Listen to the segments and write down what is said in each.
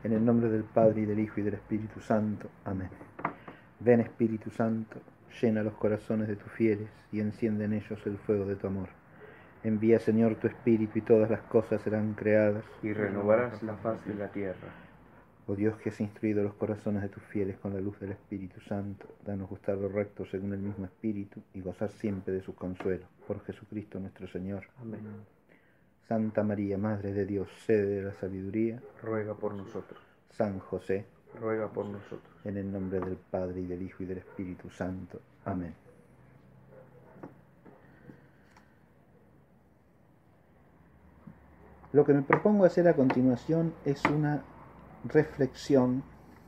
En el nombre del Padre, y del Hijo, y del Espíritu Santo. Amén. Ven, Espíritu Santo, llena los corazones de tus fieles y enciende en ellos el fuego de tu amor. Envía, Señor, tu Espíritu y todas las cosas serán creadas. Y renovarás la faz de la tierra. Oh Dios, que has instruido los corazones de tus fieles con la luz del Espíritu Santo, danos gustar lo recto según el mismo Espíritu y gozar siempre de sus consuelos. Por Jesucristo nuestro Señor. Amén. Santa María, Madre de Dios, sede de la sabiduría, Ruega por nosotros. San José, Ruega por nosotros. en el nombre del Padre, y del Hijo, y del Espíritu Santo. Amén. Lo que me propongo hacer a continuación es una reflexión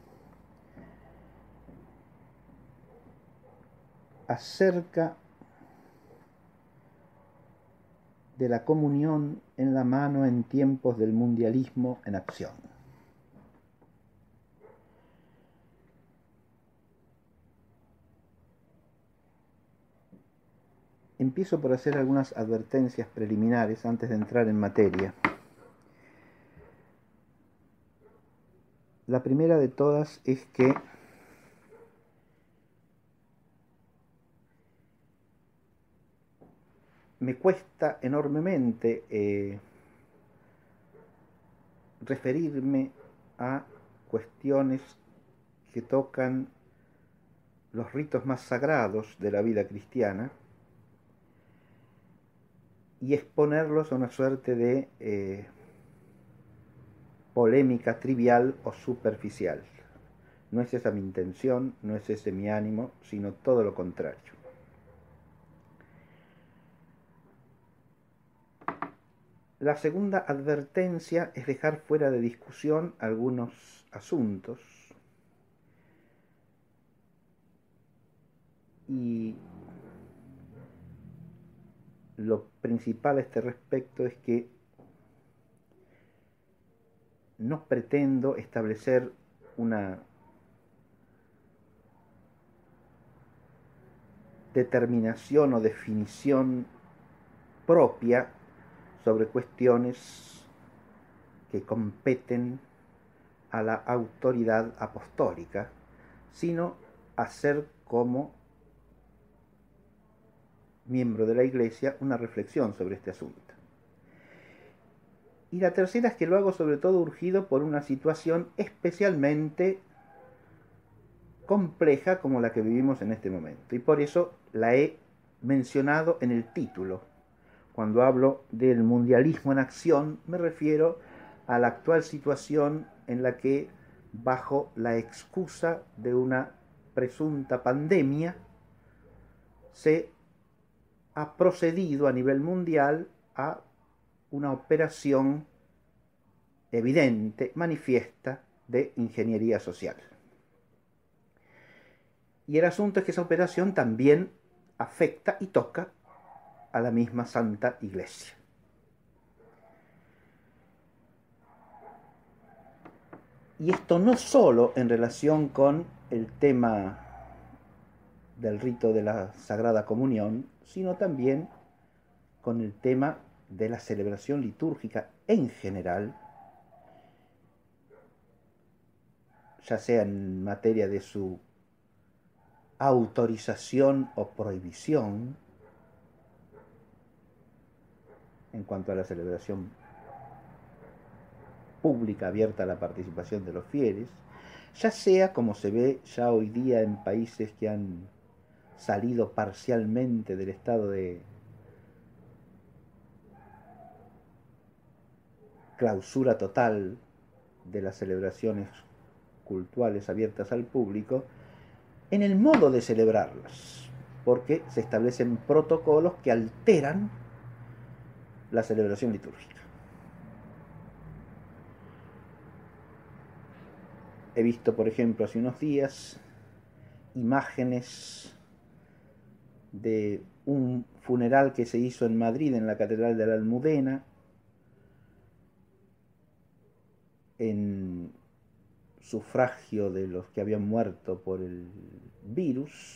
acerca de la comunión en la mano en tiempos del mundialismo en acción. Empiezo por hacer algunas advertencias preliminares antes de entrar en materia. La primera de todas es que me cuesta enormemente referirme a cuestiones que tocan los ritos más sagrados de la vida cristiana y exponerlos a una suerte de polémica trivial o superficial. No es esa mi intención, no es ese mi ánimo, sino todo lo contrario. La segunda advertencia es dejar fuera de discusión algunos asuntos y lo principal a este respecto es que no pretendo establecer una determinación o definición propia sobre cuestiones que competen a la autoridad apostólica, sino hacer como miembro de la Iglesia una reflexión sobre este asunto. Y la tercera es que lo hago sobre todo urgido por una situación especialmente compleja como la que vivimos en este momento. Y por eso la he mencionado en el título. Cuando hablo del mundialismo en acción, me refiero a la actual situación en la que, bajo la excusa de una presunta pandemia, se ha procedido a nivel mundial a una operación evidente, manifiesta, de ingeniería social. Y el asunto es que esa operación también afecta y toca a la misma Santa Iglesia. Y esto no solo en relación con el tema del rito de la Sagrada Comunión, sino también con el tema de la celebración litúrgica en general, ya sea en materia de su autorización o prohibición en cuanto a la celebración pública abierta a la participación de los fieles, ya sea como se ve ya hoy día en países que han salido parcialmente del estado de clausura total de las celebraciones cultuales abiertas al público, en el modo de celebrarlas, porque se establecen protocolos que alteran la celebración litúrgica. He visto, por ejemplo, hace unos días, imágenes de un funeral que se hizo en Madrid, en la Catedral de la Almudena, en sufragio de los que habían muerto por el virus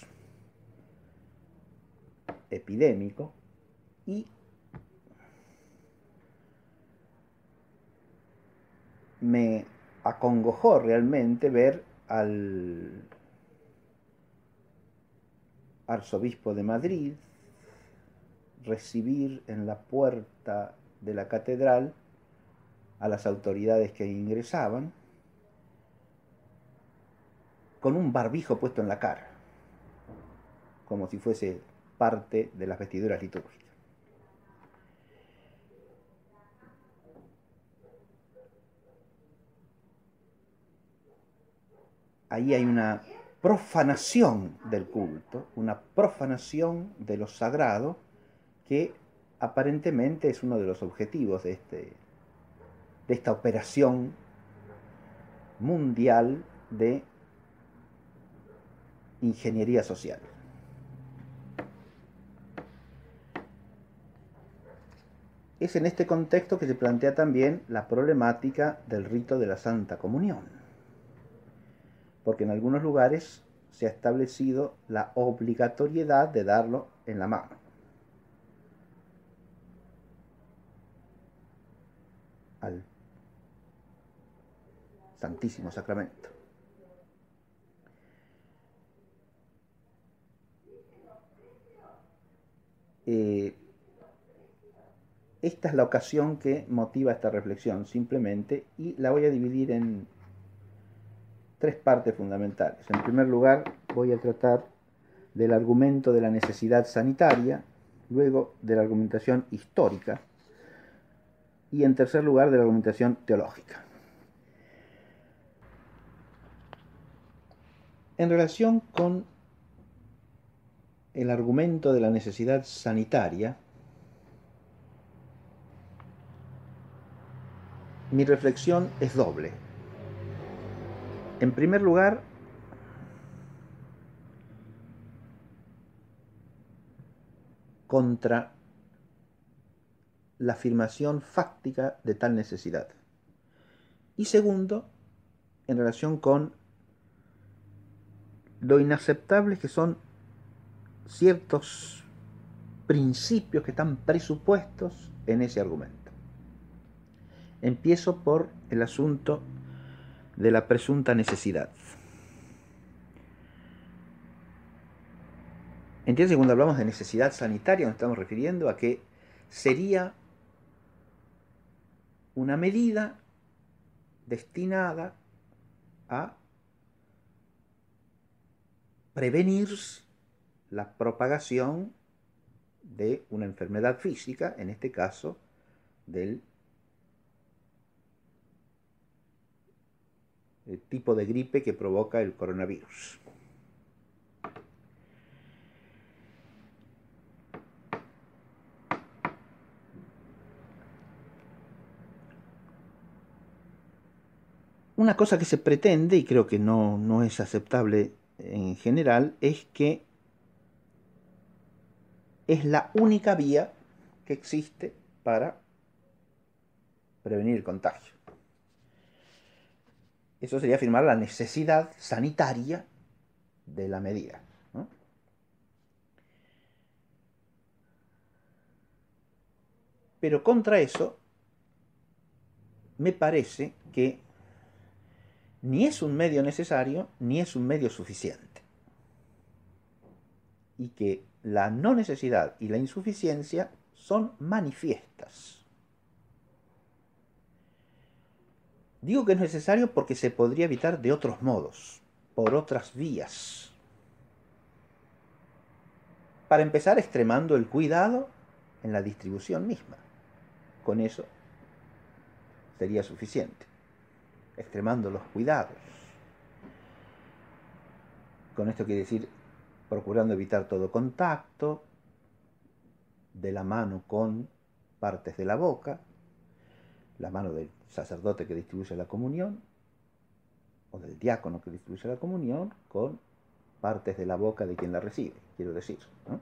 epidémico, y me acongojó realmente ver al arzobispo de Madrid recibir en la puerta de la catedral a las autoridades que ingresaban con un barbijo puesto en la cara, como si fuese parte de las vestiduras litúrgicas. Ahí hay una profanación del culto, una profanación de lo sagrado, que aparentemente es uno de los objetivos de esta operación mundial de ingeniería social. Es en este contexto que se plantea también la problemática del rito de la Santa Comunión, porque en algunos lugares se ha establecido la obligatoriedad de darlo en la mano al Santísimo Sacramento. Esta es la ocasión que motiva esta reflexión, simplemente, y la voy a dividir en tres partes fundamentales. En primer lugar, voy a tratar del argumento de la necesidad sanitaria, luego de la argumentación histórica, y en tercer lugar, de la argumentación teológica. En relación con el argumento de la necesidad sanitaria, mi reflexión es doble. En primer lugar, contra la afirmación fáctica de tal necesidad. Y segundo, en relación con lo inaceptables que son ciertos principios que están presupuestos en ese argumento. Empiezo por el asunto de la presunta necesidad. Entiéndase, cuando hablamos de necesidad sanitaria nos estamos refiriendo a que sería una medida destinada a prevenir la propagación de una enfermedad física, en este caso del tipo de gripe que provoca el coronavirus. Una cosa que se pretende, y creo que no es aceptable en general, es que es la única vía que existe para prevenir el contagio. Eso sería afirmar la necesidad sanitaria de la medida, ¿no? Pero contra eso, me parece que ni es un medio necesario, ni es un medio suficiente. Y que la no necesidad y la insuficiencia son manifiestas. Digo que es necesario porque se podría evitar de otros modos, por otras vías. Para empezar, extremando el cuidado en la distribución misma. Con eso sería suficiente. Extremando los cuidados. Con esto quiere decir procurando evitar todo contacto, de la mano con partes de la boca, la mano del sacerdote que distribuye la comunión, o del diácono que distribuye la comunión, con partes de la boca de quien la recibe, quiero decir, ¿no?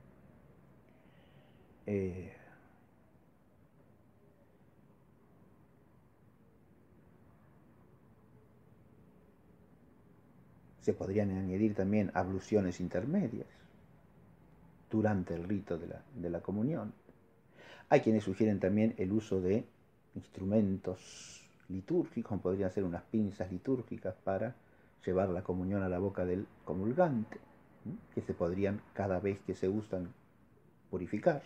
Se podrían añadir también abluciones intermedias durante el rito de la comunión. Hay quienes sugieren también el uso de instrumentos litúrgicos, como podrían ser unas pinzas litúrgicas para llevar la comunión a la boca del comulgante, que se podrían cada vez que se usan purificar.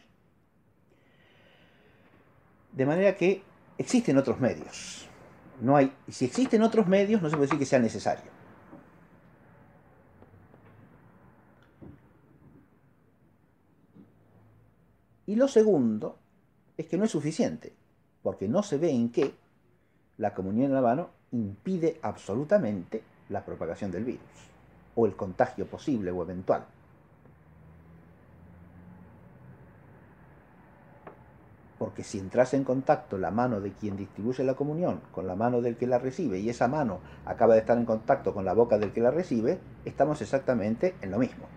De manera que existen otros medios. Si existen otros medios, no se puede decir que sea necesario. Y lo segundo es que no es suficiente, porque no se ve en qué la comunión en la mano impide absolutamente la propagación del virus o el contagio posible o eventual. Porque si entrase en contacto la mano de quien distribuye la comunión con la mano del que la recibe y esa mano acaba de estar en contacto con la boca del que la recibe, estamos exactamente en lo mismo.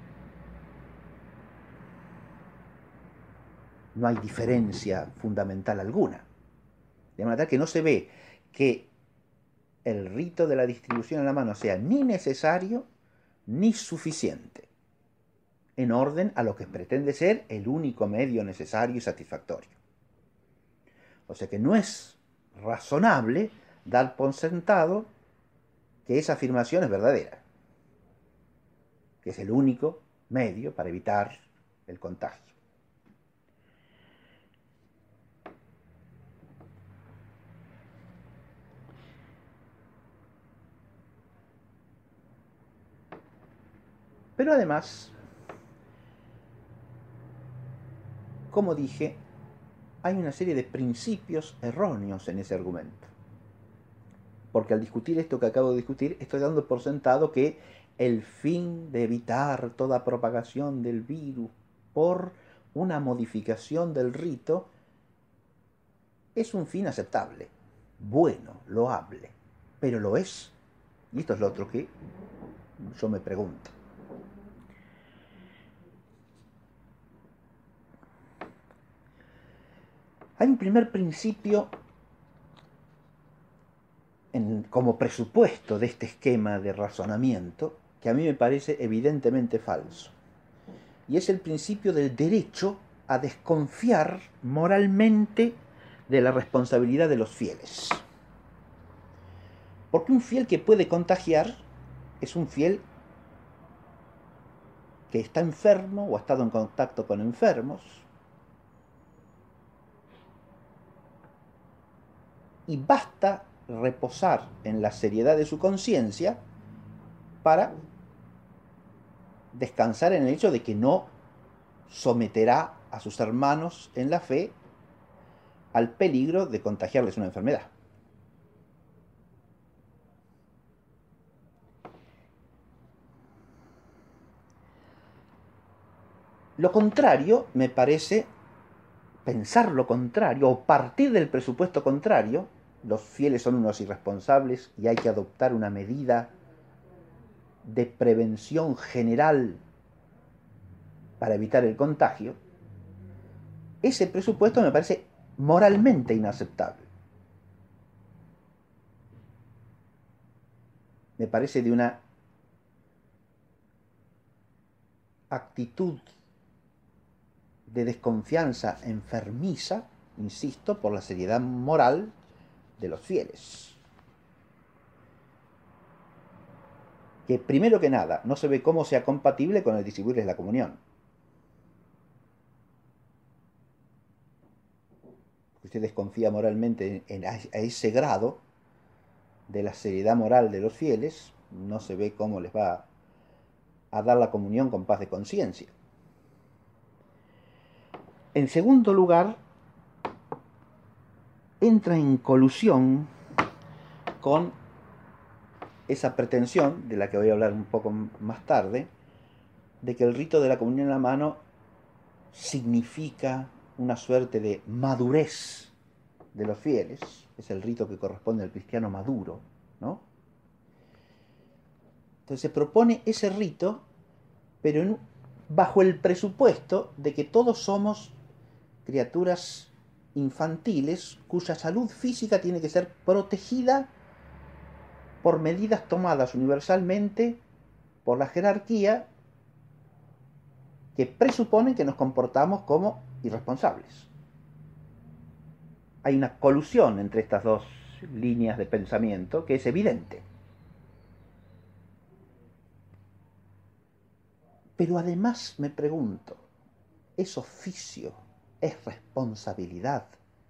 No hay diferencia fundamental alguna. De manera que no se ve que el rito de la distribución en la mano sea ni necesario ni suficiente, en orden a lo que pretende ser el único medio necesario y satisfactorio. O sea que no es razonable dar por sentado que esa afirmación es verdadera, que es el único medio para evitar el contagio. Pero además, como dije, hay una serie de principios erróneos en ese argumento. Porque al discutir esto que acabo de discutir, estoy dando por sentado que el fin de evitar toda propagación del virus por una modificación del rito es un fin aceptable, bueno, loable, pero lo es. Y esto es lo otro que yo me pregunto. Hay un primer principio como presupuesto de este esquema de razonamiento que a mí me parece evidentemente falso. Y es el principio del derecho a desconfiar moralmente de la responsabilidad de los fieles. Porque un fiel que puede contagiar es un fiel que está enfermo o ha estado en contacto con enfermos, y basta reposar en la seriedad de su conciencia para descansar en el hecho de que no someterá a sus hermanos en la fe al peligro de contagiarles una enfermedad. Lo contrario me parece, pensar lo contrario o partir del presupuesto contrario, los fieles son unos irresponsables y hay que adoptar una medida de prevención general para evitar el contagio, ese presupuesto me parece moralmente inaceptable. Me parece de una actitud de desconfianza enfermiza, insisto, por la seriedad moral de los fieles. Que primero que nada no se ve cómo sea compatible con el distribuirles la comunión. Porque usted desconfía moralmente a ese grado de la seriedad moral de los fieles, no se ve cómo les va a dar la comunión con paz de conciencia. En segundo lugar, entra en colusión con esa pretensión, de la que voy a hablar un poco más tarde, de que el rito de la comunión en la mano significa una suerte de madurez de los fieles, es el rito que corresponde al cristiano maduro, ¿no? Entonces se propone ese rito, pero bajo el presupuesto de que todos somos criaturas infantiles cuya salud física tiene que ser protegida por medidas tomadas universalmente por la jerarquía que presuponen que nos comportamos como irresponsables. Hay una colusión entre estas dos líneas de pensamiento que es evidente. Pero además me pregunto, ¿es oficio, es responsabilidad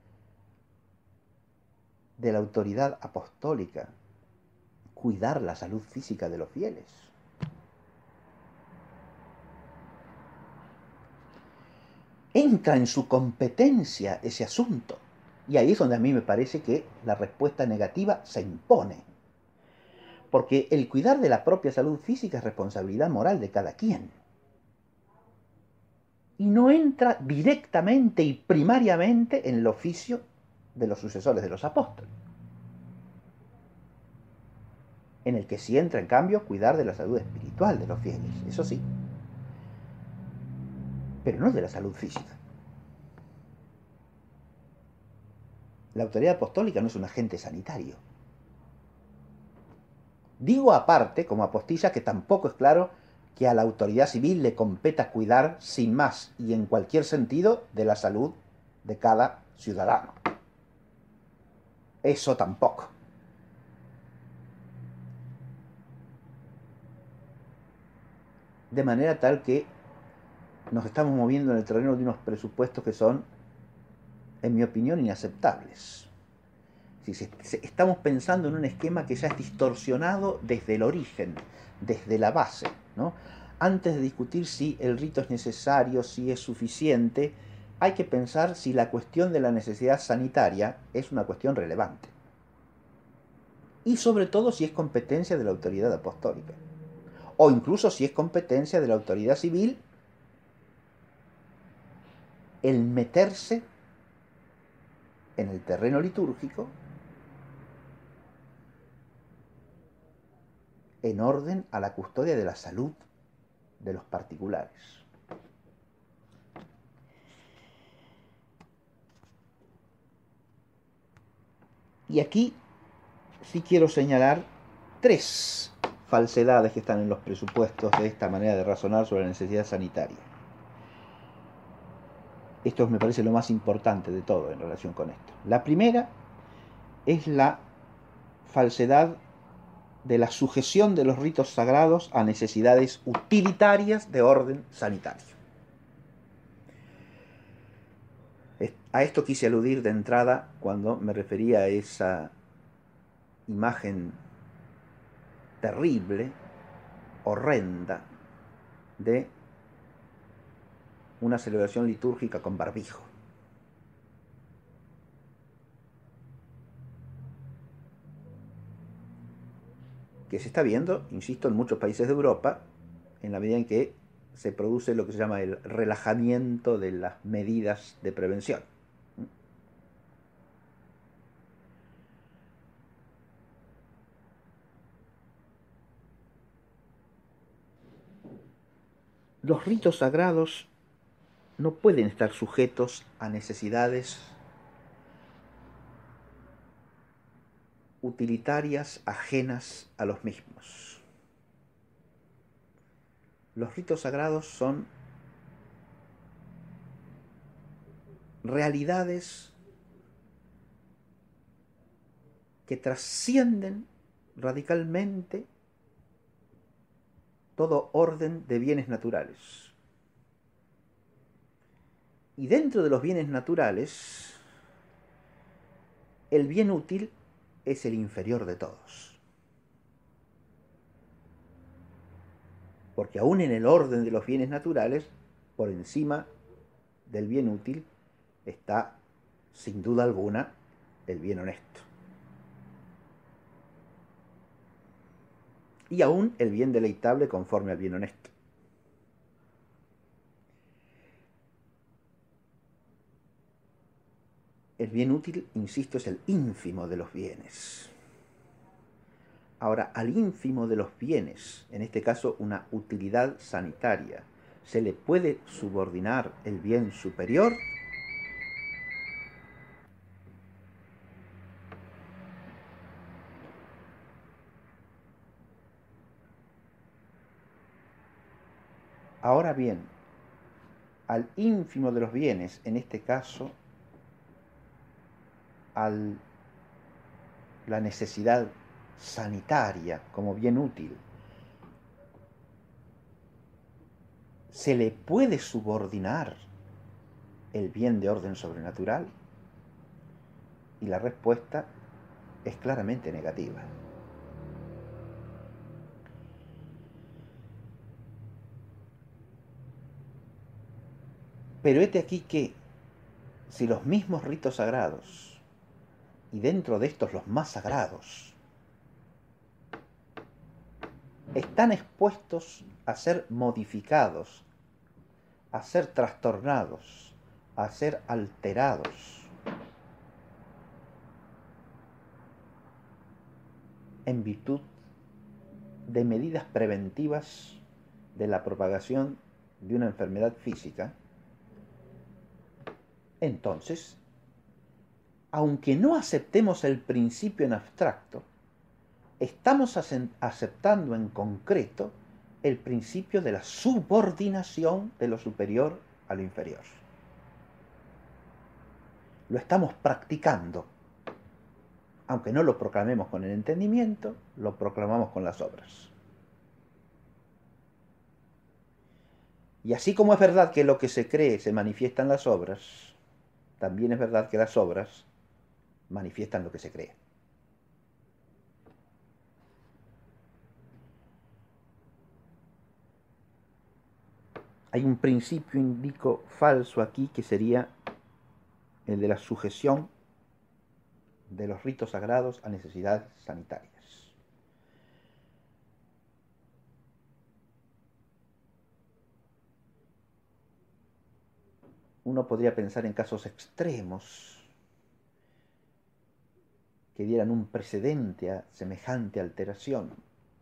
de la autoridad apostólica cuidar la salud física de los fieles? Entra en su competencia ese asunto. Y ahí es donde a mí me parece que la respuesta negativa se impone. Porque el cuidar de la propia salud física es responsabilidad moral de cada quien. Y no entra directamente y primariamente en el oficio de los sucesores de los apóstoles. En el que sí entra, en cambio, cuidar de la salud espiritual de los fieles, eso sí. Pero no de la salud física. La autoridad apostólica no es un agente sanitario. Digo aparte, como apostilla, que tampoco es claro que a la autoridad civil le competa cuidar sin más y en cualquier sentido de la salud de cada ciudadano. Eso tampoco. De manera tal que nos estamos moviendo en el terreno de unos presupuestos que son, en mi opinión, inaceptables. Estamos pensando en un esquema que ya es distorsionado desde el origen, desde la base, ¿no? Antes de discutir si el rito es necesario, si es suficiente, hay que pensar si la cuestión de la necesidad sanitaria es una cuestión relevante. Y sobre todo si es competencia de la autoridad apostólica. O incluso si es competencia de la autoridad civil el meterse en el terreno litúrgico en orden a la custodia de la salud de los particulares. Y aquí sí quiero señalar 3 falsedades que están en los presupuestos de esta manera de razonar sobre la necesidad sanitaria. Esto me parece lo más importante de todo en relación con esto. La primera es la falsedad de la sujeción de los ritos sagrados a necesidades utilitarias de orden sanitario. A esto quise aludir de entrada cuando me refería a esa imagen terrible, horrenda, de una celebración litúrgica con barbijo. Que se está viendo, insisto, en muchos países de Europa, en la medida en que se produce lo que se llama el relajamiento de las medidas de prevención. Los ritos sagrados no pueden estar sujetos a necesidades utilitarias ajenas a los mismos. Los ritos sagrados son realidades que trascienden radicalmente todo orden de bienes naturales. Y dentro de los bienes naturales, el bien útil es el inferior de todos. Porque aún en el orden de los bienes naturales, por encima del bien útil, está, sin duda alguna, el bien honesto. Y aún el bien deleitable conforme al bien honesto. El bien útil, insisto, es el ínfimo de los bienes. Ahora, al ínfimo de los bienes, en este caso una utilidad sanitaria, ¿se le puede subordinar el bien superior? Ahora bien, al ínfimo de los bienes, en este caso, al la necesidad sanitaria como bien útil, ¿se le puede subordinar el bien de orden sobrenatural? Y la respuesta es claramente negativa. Pero hete aquí que si los mismos ritos sagrados, y dentro de estos los más sagrados, están expuestos a ser modificados, a ser trastornados, a ser alterados, en virtud de medidas preventivas de la propagación de una enfermedad física, entonces, aunque no aceptemos el principio en abstracto, estamos aceptando en concreto el principio de la subordinación de lo superior a lo inferior. Lo estamos practicando. Aunque no lo proclamemos con el entendimiento, lo proclamamos con las obras. Y así como es verdad que lo que se cree se manifiesta en las obras, también es verdad que las obras manifiestan lo que se cree. Hay un principio, indico, falso aquí, que sería el de la sujeción de los ritos sagrados a necesidades sanitarias. Uno podría pensar en casos extremos que dieran un precedente a semejante alteración.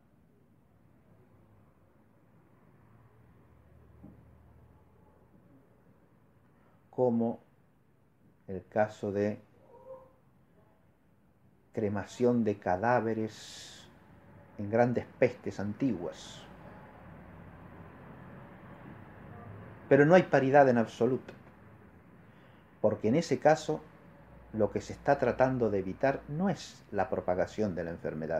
Como el caso de cremación de cadáveres en grandes pestes antiguas. Pero no hay paridad en absoluto, porque en ese caso lo que se está tratando de evitar no es la propagación de la enfermedad,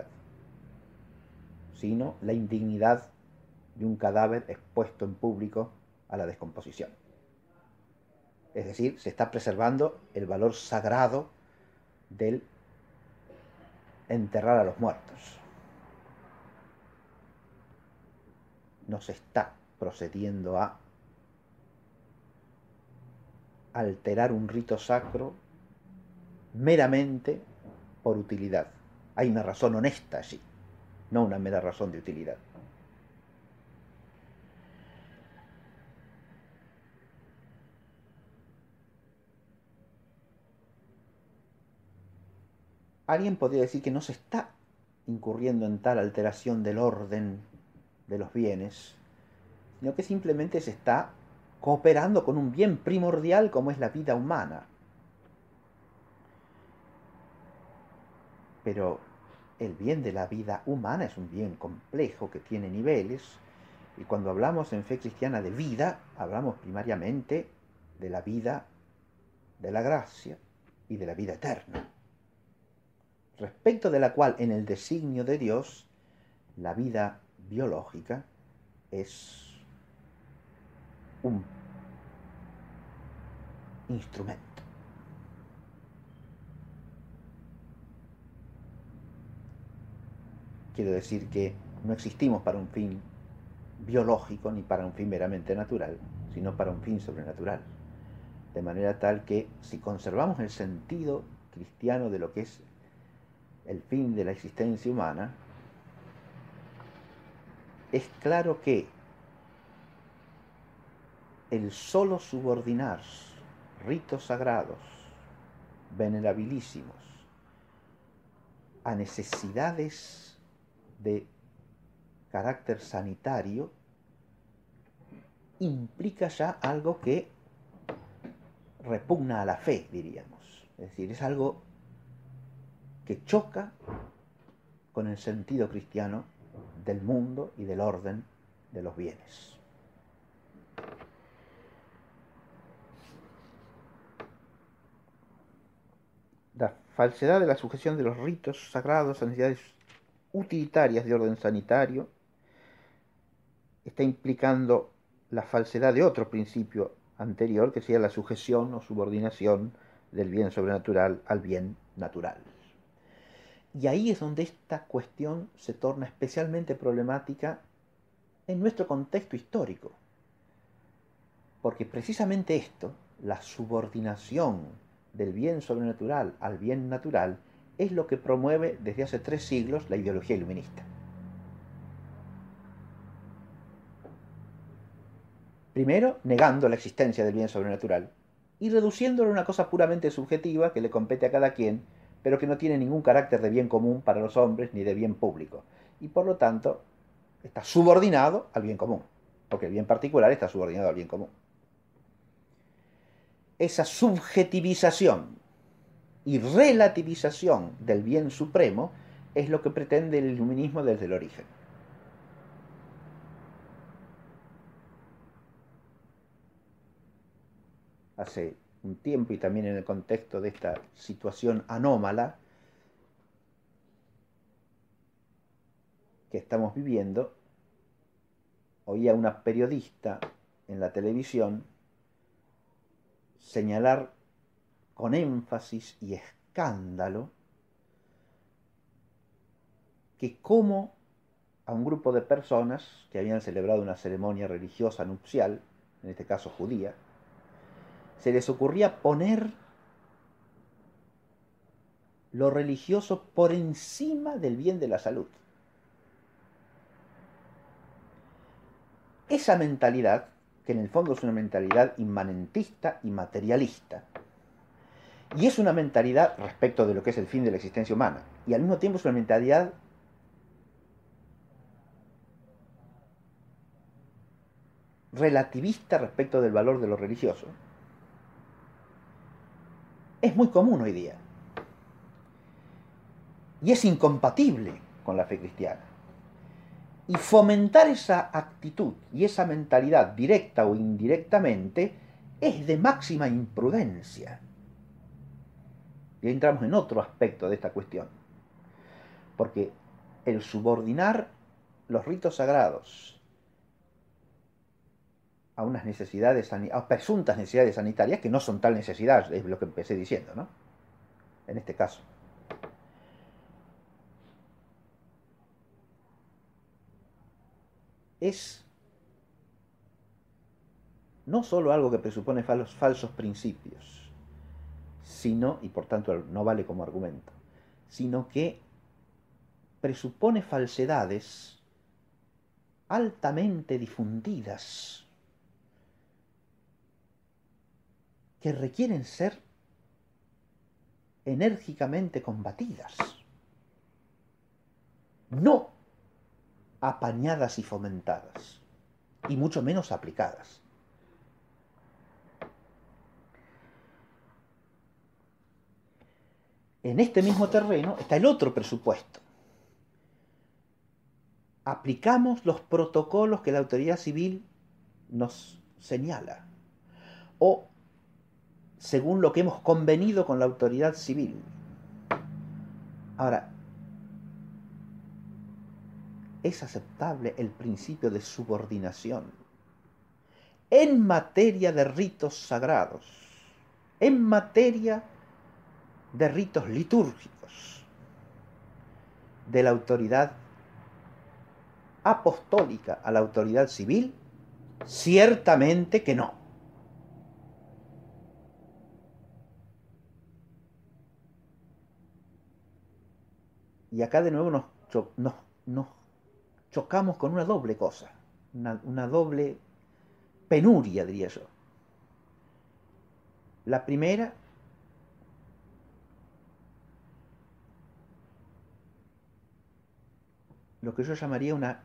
sino la indignidad de un cadáver expuesto en público a la descomposición. Es decir, se está preservando el valor sagrado del enterrar a los muertos. No se está procediendo a alterar un rito sacro meramente por utilidad. Hay una razón honesta allí, no una mera razón de utilidad. Alguien podría decir que no se está incurriendo en tal alteración del orden de los bienes, sino que simplemente se está cooperando con un bien primordial como es la vida humana. Pero el bien de la vida humana es un bien complejo que tiene niveles, y cuando hablamos en fe cristiana de vida, hablamos primariamente de la vida de la gracia y de la vida eterna, respecto de la cual en el designio de Dios la vida biológica es un instrumento. Quiero decir que no existimos para un fin biológico ni para un fin meramente natural, sino para un fin sobrenatural. De manera tal que si conservamos el sentido cristiano de lo que es el fin de la existencia humana, es claro que el solo subordinar ritos sagrados, venerabilísimos, a necesidades de carácter sanitario, implica ya algo que repugna a la fe, diríamos. Es decir, es algo que choca con el sentido cristiano del mundo y del orden de los bienes. La falsedad de la sujeción de los ritos sagrados a necesidades utilitarias de orden sanitario está implicando la falsedad de otro principio anterior, que sería la sujeción o subordinación del bien sobrenatural al bien natural. Y ahí es donde esta cuestión se torna especialmente problemática en nuestro contexto histórico, porque precisamente esto, la subordinación del bien sobrenatural al bien natural, es lo que promueve desde hace 3 siglos la ideología iluminista. Primero, negando la existencia del bien sobrenatural y reduciéndolo a una cosa puramente subjetiva que le compete a cada quien, pero que no tiene ningún carácter de bien común para los hombres ni de bien público, y por lo tanto está subordinado al bien común, porque el bien particular está subordinado al bien común. Esa subjetivización y relativización del bien supremo es lo que pretende el iluminismo desde el origen. Hace un tiempo, y también en el contexto de esta situación anómala que estamos viviendo, oía una periodista en la televisión señalar con énfasis y escándalo que cómo a un grupo de personas que habían celebrado una ceremonia religiosa nupcial, en este caso judía, se les ocurría poner lo religioso por encima del bien de la salud. Esa mentalidad, que en el fondo es una mentalidad inmanentista y materialista, y es una mentalidad respecto de lo que es el fin de la existencia humana, y al mismo tiempo es una mentalidad relativista respecto del valor de lo religioso, es muy común hoy día. Y es incompatible con la fe cristiana. Y fomentar esa actitud y esa mentalidad, directa o indirectamente, es de máxima imprudencia. Y entramos en otro aspecto de esta cuestión. Porque el subordinar los ritos sagrados a unas necesidades, a presuntas necesidades sanitarias, que no son tal necesidad, es lo que empecé diciendo, ¿no? En este caso. Es no solo algo que presupone falsos principios, sino, y por tanto no vale como argumento, sino que presupone falsedades altamente difundidas que requieren ser enérgicamente combatidas, no apañadas y fomentadas, y mucho menos aplicadas. En este mismo terreno está el otro presupuesto. Aplicamos los protocolos que la autoridad civil nos señala, o según lo que hemos convenido con la autoridad civil. Ahora, ¿es aceptable el principio de subordinación en materia de ritos sagrados, en materia de ritos litúrgicos, de la autoridad apostólica a la autoridad civil? Ciertamente que no. Y acá de nuevo nos chocamos con una doble cosa, una doble penuria, diría yo. La primera, lo que yo llamaría una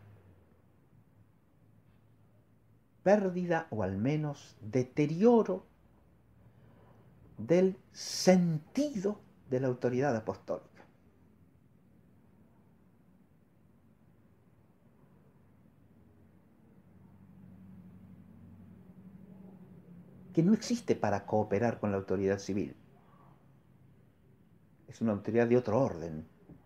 pérdida o al menos deterioro del sentido de la autoridad apostólica. Que no existe para cooperar con la autoridad civil. es una autoridad de otro orden,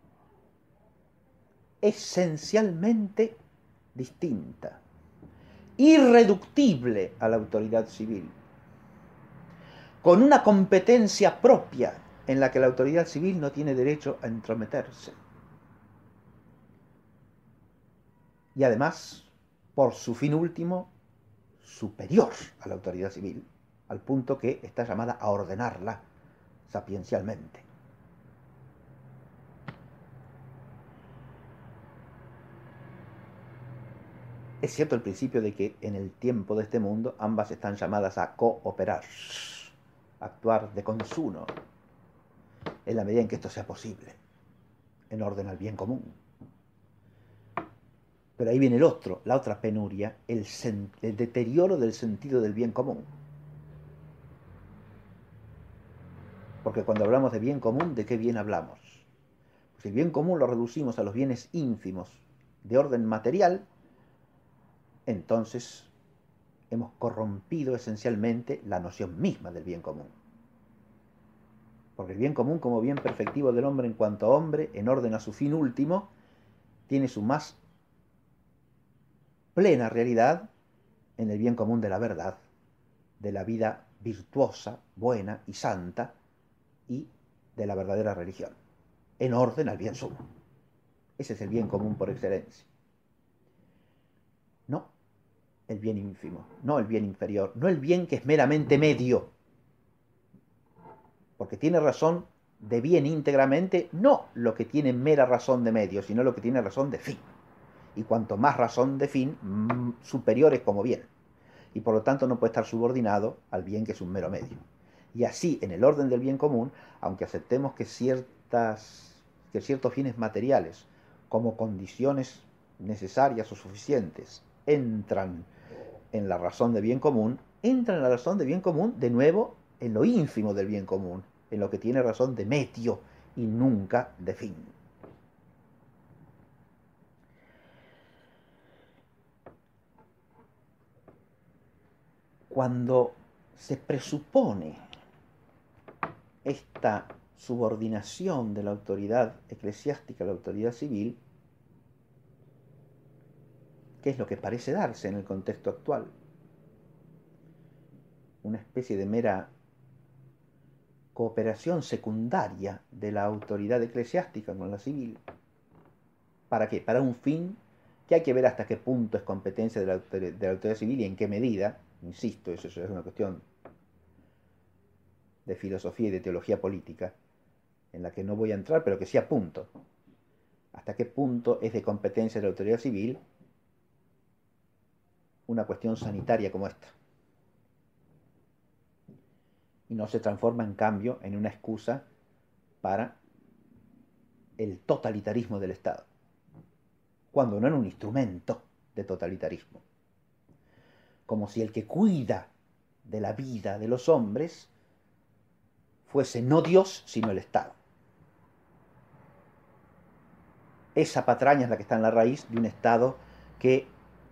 esencialmente distinta, irreductible a la autoridad civil, con una competencia propia en la que la autoridad civil no tiene derecho a entrometerse. Y además, por su fin último, superior a la autoridad civil, al punto que está llamada a ordenarla sapiencialmente. Es cierto el principio de que en el tiempo de este mundo ambas están llamadas a cooperar, a actuar de consuno, en la medida en que esto sea posible, en orden al bien común. Pero ahí viene la otra penuria, el deterioro del sentido del bien común. Porque cuando hablamos de bien común, ¿de qué bien hablamos? Si el bien común lo reducimos a los bienes ínfimos de orden material, entonces hemos corrompido esencialmente la noción misma del bien común. Porque el bien común, como bien perfectivo del hombre en cuanto a hombre, en orden a su fin último, tiene su más plena realidad en el bien común de la verdad, de la vida virtuosa, buena y santa, y de la verdadera religión, en orden al bien sumo. Ese es el bien común por excelencia. No el bien ínfimo, no el bien inferior, no el bien que es meramente medio, porque tiene razón de bien íntegramente, no lo que tiene mera razón de medio, sino lo que tiene razón de fin. Y cuanto más razón de fin, superior es como bien. Y por lo tanto no puede estar subordinado al bien que es un mero medio. Y así, en el orden del bien común, aunque aceptemos que ciertos fines materiales, como condiciones necesarias o suficientes, entran en la razón de bien común, entran en la razón de bien común de nuevo en lo ínfimo del bien común, en lo que tiene razón de medio y nunca de fin. Cuando se presupone esta subordinación de la autoridad eclesiástica a la autoridad civil, ¿qué es lo que parece darse en el contexto actual? Una especie de mera cooperación secundaria de la autoridad eclesiástica con la civil. ¿Para qué? Para un fin que hay que ver hasta qué punto es competencia de la autoridad civil y en qué medida. Insisto, eso es una cuestión de filosofía y de teología política, en la que no voy a entrar, pero que sí apunto. ¿Hasta qué punto es de competencia de la autoridad civil una cuestión sanitaria como esta? Y no se transforma, en cambio, en una excusa para el totalitarismo del Estado, cuando no en un instrumento de totalitarismo. Como si el que cuida de la vida de los hombres fuese no Dios, sino el Estado. Esa patraña es la que está en la raíz de un Estado que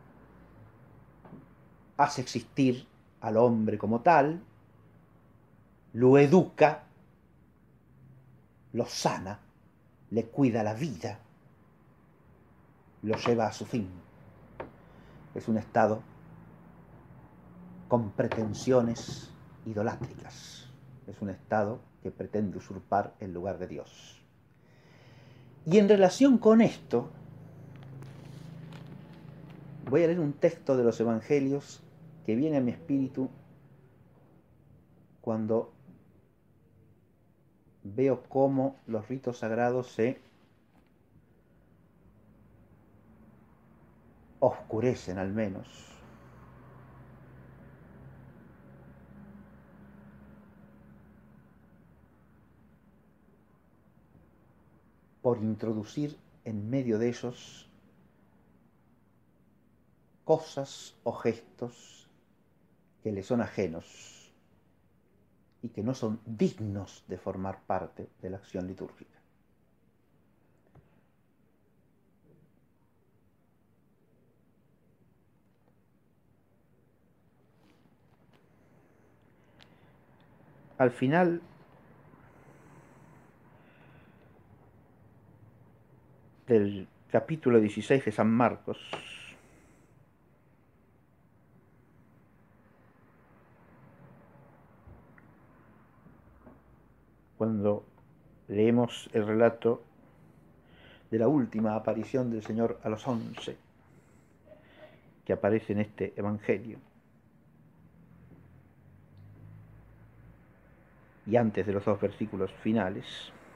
hace existir al hombre como tal, lo educa, lo sana, le cuida la vida, lo lleva a su fin. Es un Estado con pretensiones idolátricas. Es un Estado que pretende usurpar el lugar de Dios. Y en relación con esto, voy a leer un texto de los Evangelios que viene a mi espíritu cuando veo cómo los ritos sagrados se oscurecen, al menos, por introducir en medio de ellos cosas o gestos que le son ajenos y que no son dignos de formar parte de la acción litúrgica. Al final, del capítulo 16 de San Marcos, cuando leemos el relato de la última aparición del Señor a los 11, que aparece en este Evangelio. Y antes de los 2 versículos finales,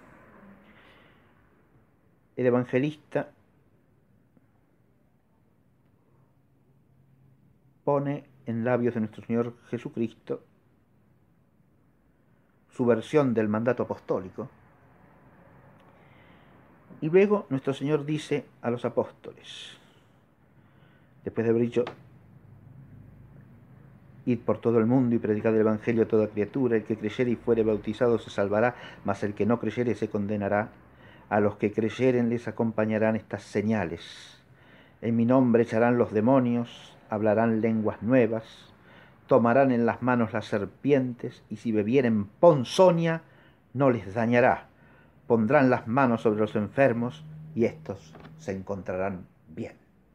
el evangelista pone en labios de nuestro Señor Jesucristo su versión del mandato apostólico. Y luego nuestro Señor dice a los apóstoles, después de haber dicho: id por todo el mundo y predicad el Evangelio a toda criatura, el que creyere y fuere bautizado se salvará, mas el que no creyere se condenará. A los que creyeren les acompañarán estas señales: en mi nombre echarán los demonios, hablarán lenguas nuevas, tomarán en las manos las serpientes, y si bebieren ponzoña no les dañará. Pondrán las manos sobre los enfermos y éstos se encontrarán bien.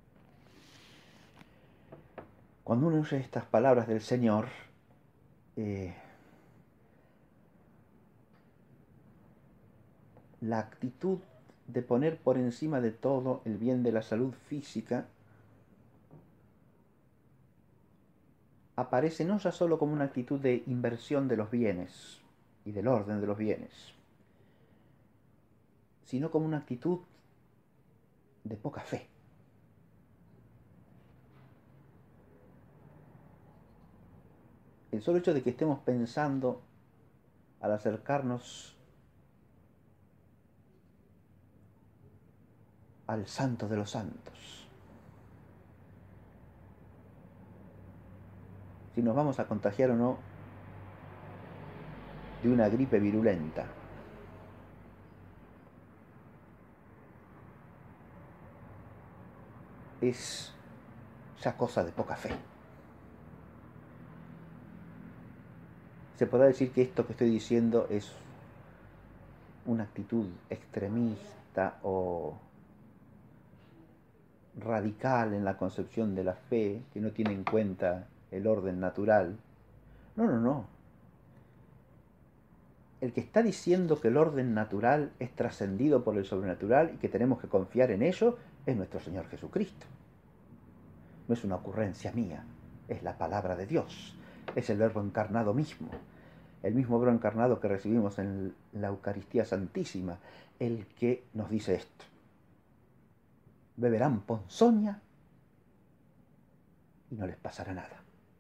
Cuando uno oye estas palabras del Señor, la actitud de poner por encima de todo el bien de la salud física aparece no ya solo como una actitud de inversión de los bienes y del orden de los bienes, sino como una actitud de poca fe. El solo hecho de que estemos pensando al acercarnos al Santo de los Santos, si nos vamos a contagiar o no de una gripe virulenta, es ya cosa de poca fe. Se podrá decir que esto que estoy diciendo es una actitud extremista o radical en la concepción de la fe, que no tiene en cuenta el orden natural. No. El que está diciendo que el orden natural es trascendido por el sobrenatural y que tenemos que confiar en ello es nuestro Señor Jesucristo. No es una ocurrencia mía, es la palabra de Dios, es el Verbo encarnado mismo, el mismo Verbo encarnado que recibimos en la Eucaristía Santísima, el que nos dice esto: beberán ponzoña y no les pasará nada.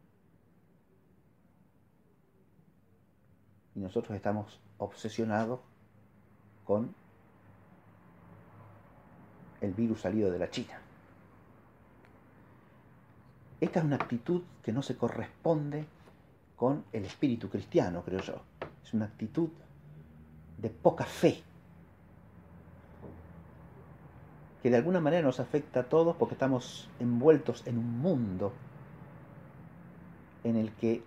Y nosotros estamos obsesionados con el virus salido de la China. Esta es una actitud que no se corresponde con el espíritu cristiano, creo yo. Es una actitud de poca fe, que de alguna manera nos afecta a todos porque estamos envueltos en un mundo en el que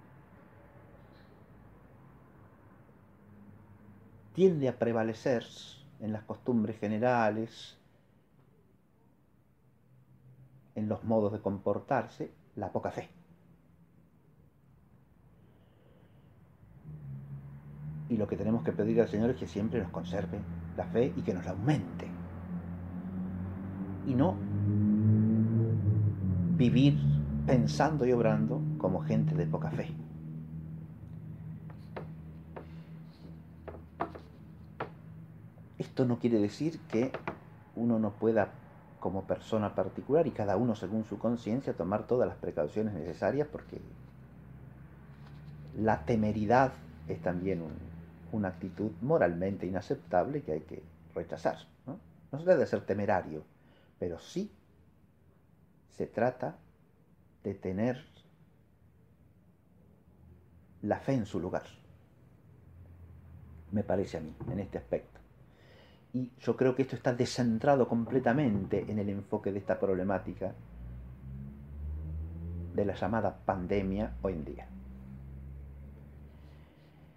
tiende a prevalecer en las costumbres generales, en los modos de comportarse, la poca fe. Y lo que tenemos que pedir al Señor es que siempre nos conserve la fe y que nos la aumente. Y no vivir pensando y obrando como gente de poca fe. Esto no quiere decir que uno no pueda, como persona particular, y cada uno según su conciencia, tomar todas las precauciones necesarias, porque la temeridad es también una actitud moralmente inaceptable que hay que rechazar, ¿no? No se trata de ser temerario, pero sí se trata de tener la fe en su lugar, me parece a mí, en este aspecto. Y yo creo que esto está descentrado completamente en el enfoque de esta problemática de la llamada pandemia hoy en día.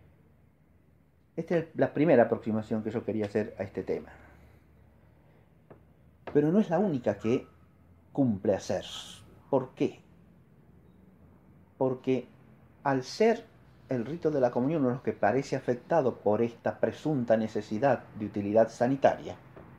Esta es la primera aproximación que yo quería hacer a este tema. pero no es la única que cumple hacer. ¿Por qué? Porque al ser el rito de la comunión uno de los que parece afectado por esta presunta necesidad de utilidad sanitaria,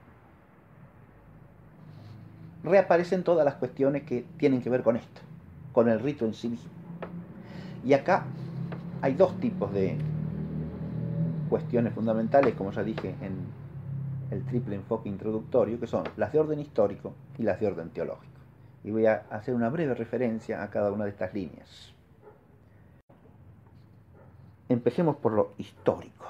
reaparecen todas las cuestiones que tienen que ver con esto, con el rito en sí mismo. Y acá hay dos tipos de cuestiones fundamentales, como ya dije en el triple enfoque introductorio, que son las de orden histórico y las de orden teológico. Y voy a hacer una breve referencia a cada una de estas líneas. Empecemos por lo histórico.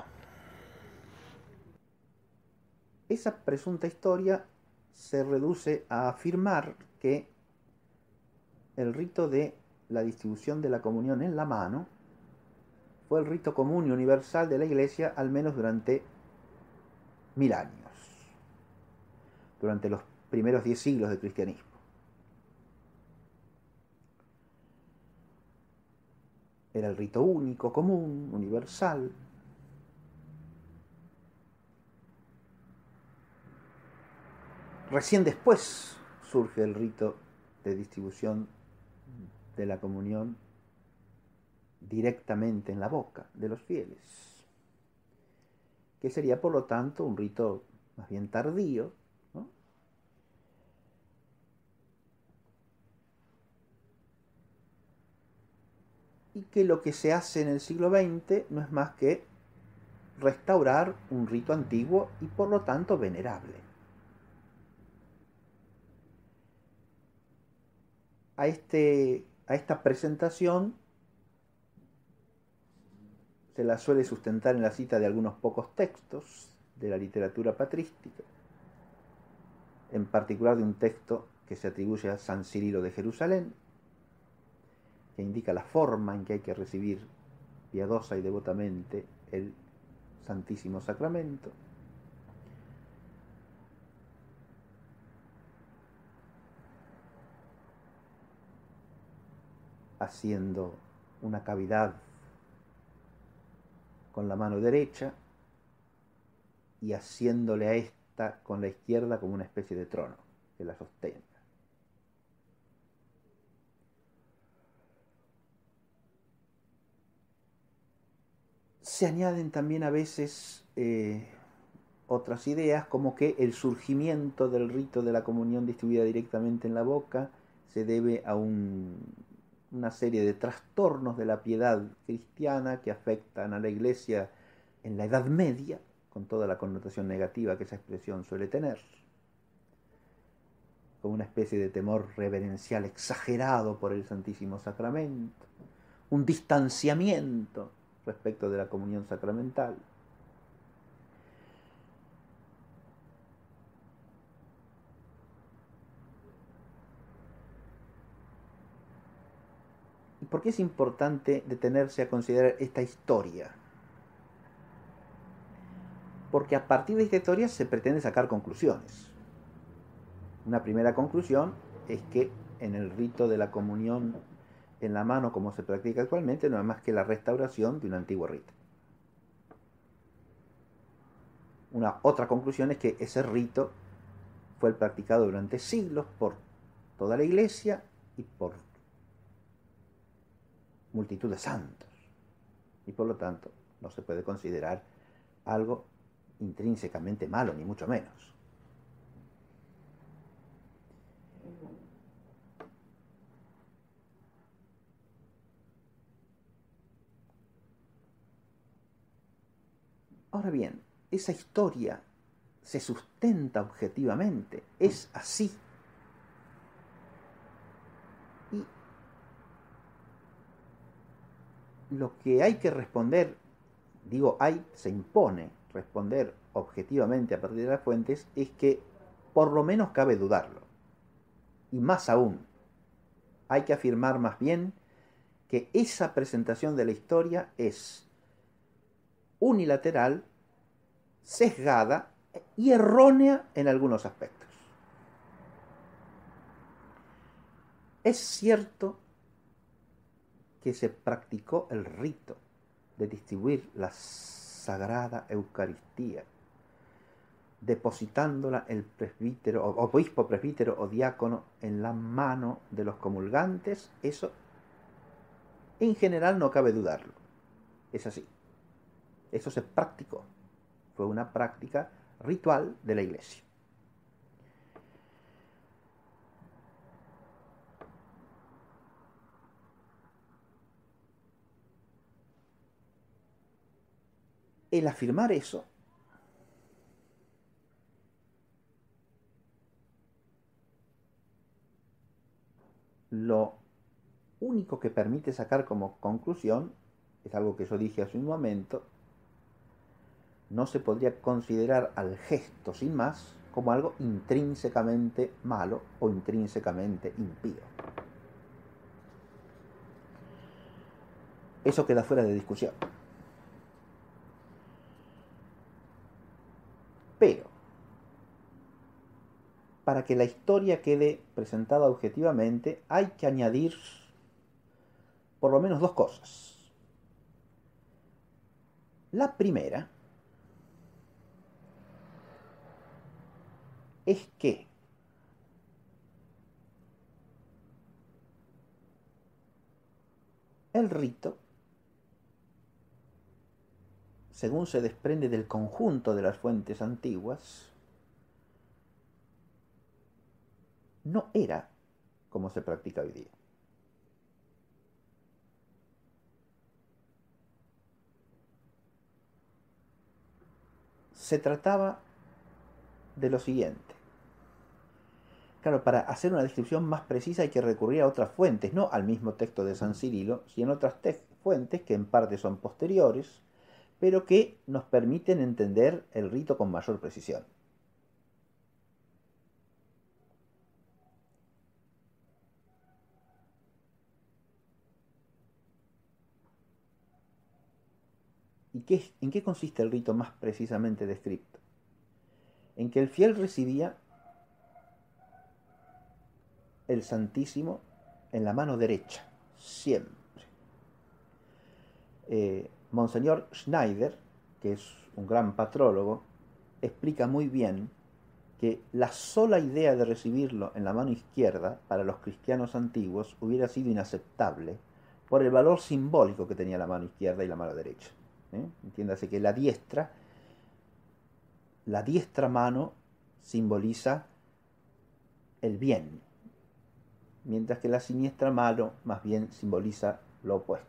Esa presunta historia se reduce a afirmar que el rito de la distribución de la comunión en la mano fue el rito común y universal de la Iglesia al menos durante 1000 años, durante los primeros 10 siglos del cristianismo. Era el rito único, común, universal. Recién después surge el rito de distribución de la comunión directamente en la boca de los fieles, que sería por lo tanto un rito más bien tardío, ¿no? Y que lo que se hace en el siglo XX no es más que restaurar un rito antiguo y por lo tanto venerable. A esta presentación se la suele sustentar en la cita de algunos pocos textos de la literatura patrística, en particular de un texto que se atribuye a San Cirilo de Jerusalén, que indica la forma en que hay que recibir piadosa y devotamente el Santísimo Sacramento. Haciendo una cavidad con la mano derecha y haciéndole a esta con la izquierda como una especie de trono que la sostenga. Se añaden también a veces otras ideas, como que el surgimiento del rito de la comunión distribuida directamente en la boca se debe a una serie de trastornos de la piedad cristiana que afectan a la Iglesia en la Edad Media, con toda la connotación negativa que esa expresión suele tener, con una especie de temor reverencial exagerado por el Santísimo Sacramento, un distanciamiento respecto de la comunión sacramental. ¿Y por qué es importante detenerse a considerar esta historia? Porque a partir de esta historia se pretende sacar conclusiones. Una primera conclusión es que en el rito de la comunión en la mano, como se practica actualmente, no es más que la restauración de un antiguo rito. Una otra conclusión es que ese rito fue practicado durante siglos por toda la Iglesia y por multitud de santos, y por lo tanto no se puede considerar algo intrínsecamente malo, ni mucho menos. Ahora bien, esa historia se sustenta objetivamente, es así. Y lo que hay que responder, se impone responder objetivamente a partir de las fuentes, es que por lo menos cabe dudarlo. Y más aún, hay que afirmar más bien que esa presentación de la historia es unilateral, sesgada y errónea en algunos aspectos. Es cierto que se practicó el rito de distribuir la Sagrada Eucaristía depositándola el presbítero, obispo, presbítero o diácono en la mano de los comulgantes, eso en general no cabe dudarlo. Es así. Eso se practicó. Fue una práctica ritual de la Iglesia. El afirmar eso lo único que permite sacar como conclusión es algo que yo dije hace un momento: no se podría considerar al gesto sin más como algo intrínsecamente malo o intrínsecamente impío. Eso queda fuera de discusión. Pero, para que la historia quede presentada objetivamente, hay que añadir por lo menos dos cosas. La primera es que el rito, según se desprende del conjunto de las fuentes antiguas, no era como se practica hoy día. Se trataba de lo siguiente. Claro, para hacer una descripción más precisa hay que recurrir a otras fuentes, no al mismo texto de San Cirilo, sino a otras fuentes que en parte son posteriores, pero que nos permiten entender el rito con mayor precisión. ¿Y en qué consiste el rito más precisamente descrito? En que el fiel recibía el Santísimo en la mano derecha, siempre. Monseñor Schneider, que es un gran patrólogo, explica muy bien que la sola idea de recibirlo en la mano izquierda para los cristianos antiguos hubiera sido inaceptable por el valor simbólico que tenía la mano izquierda y la mano derecha. Entiéndase que la diestra mano simboliza el bien, mientras que la siniestra mano más bien simboliza lo opuesto.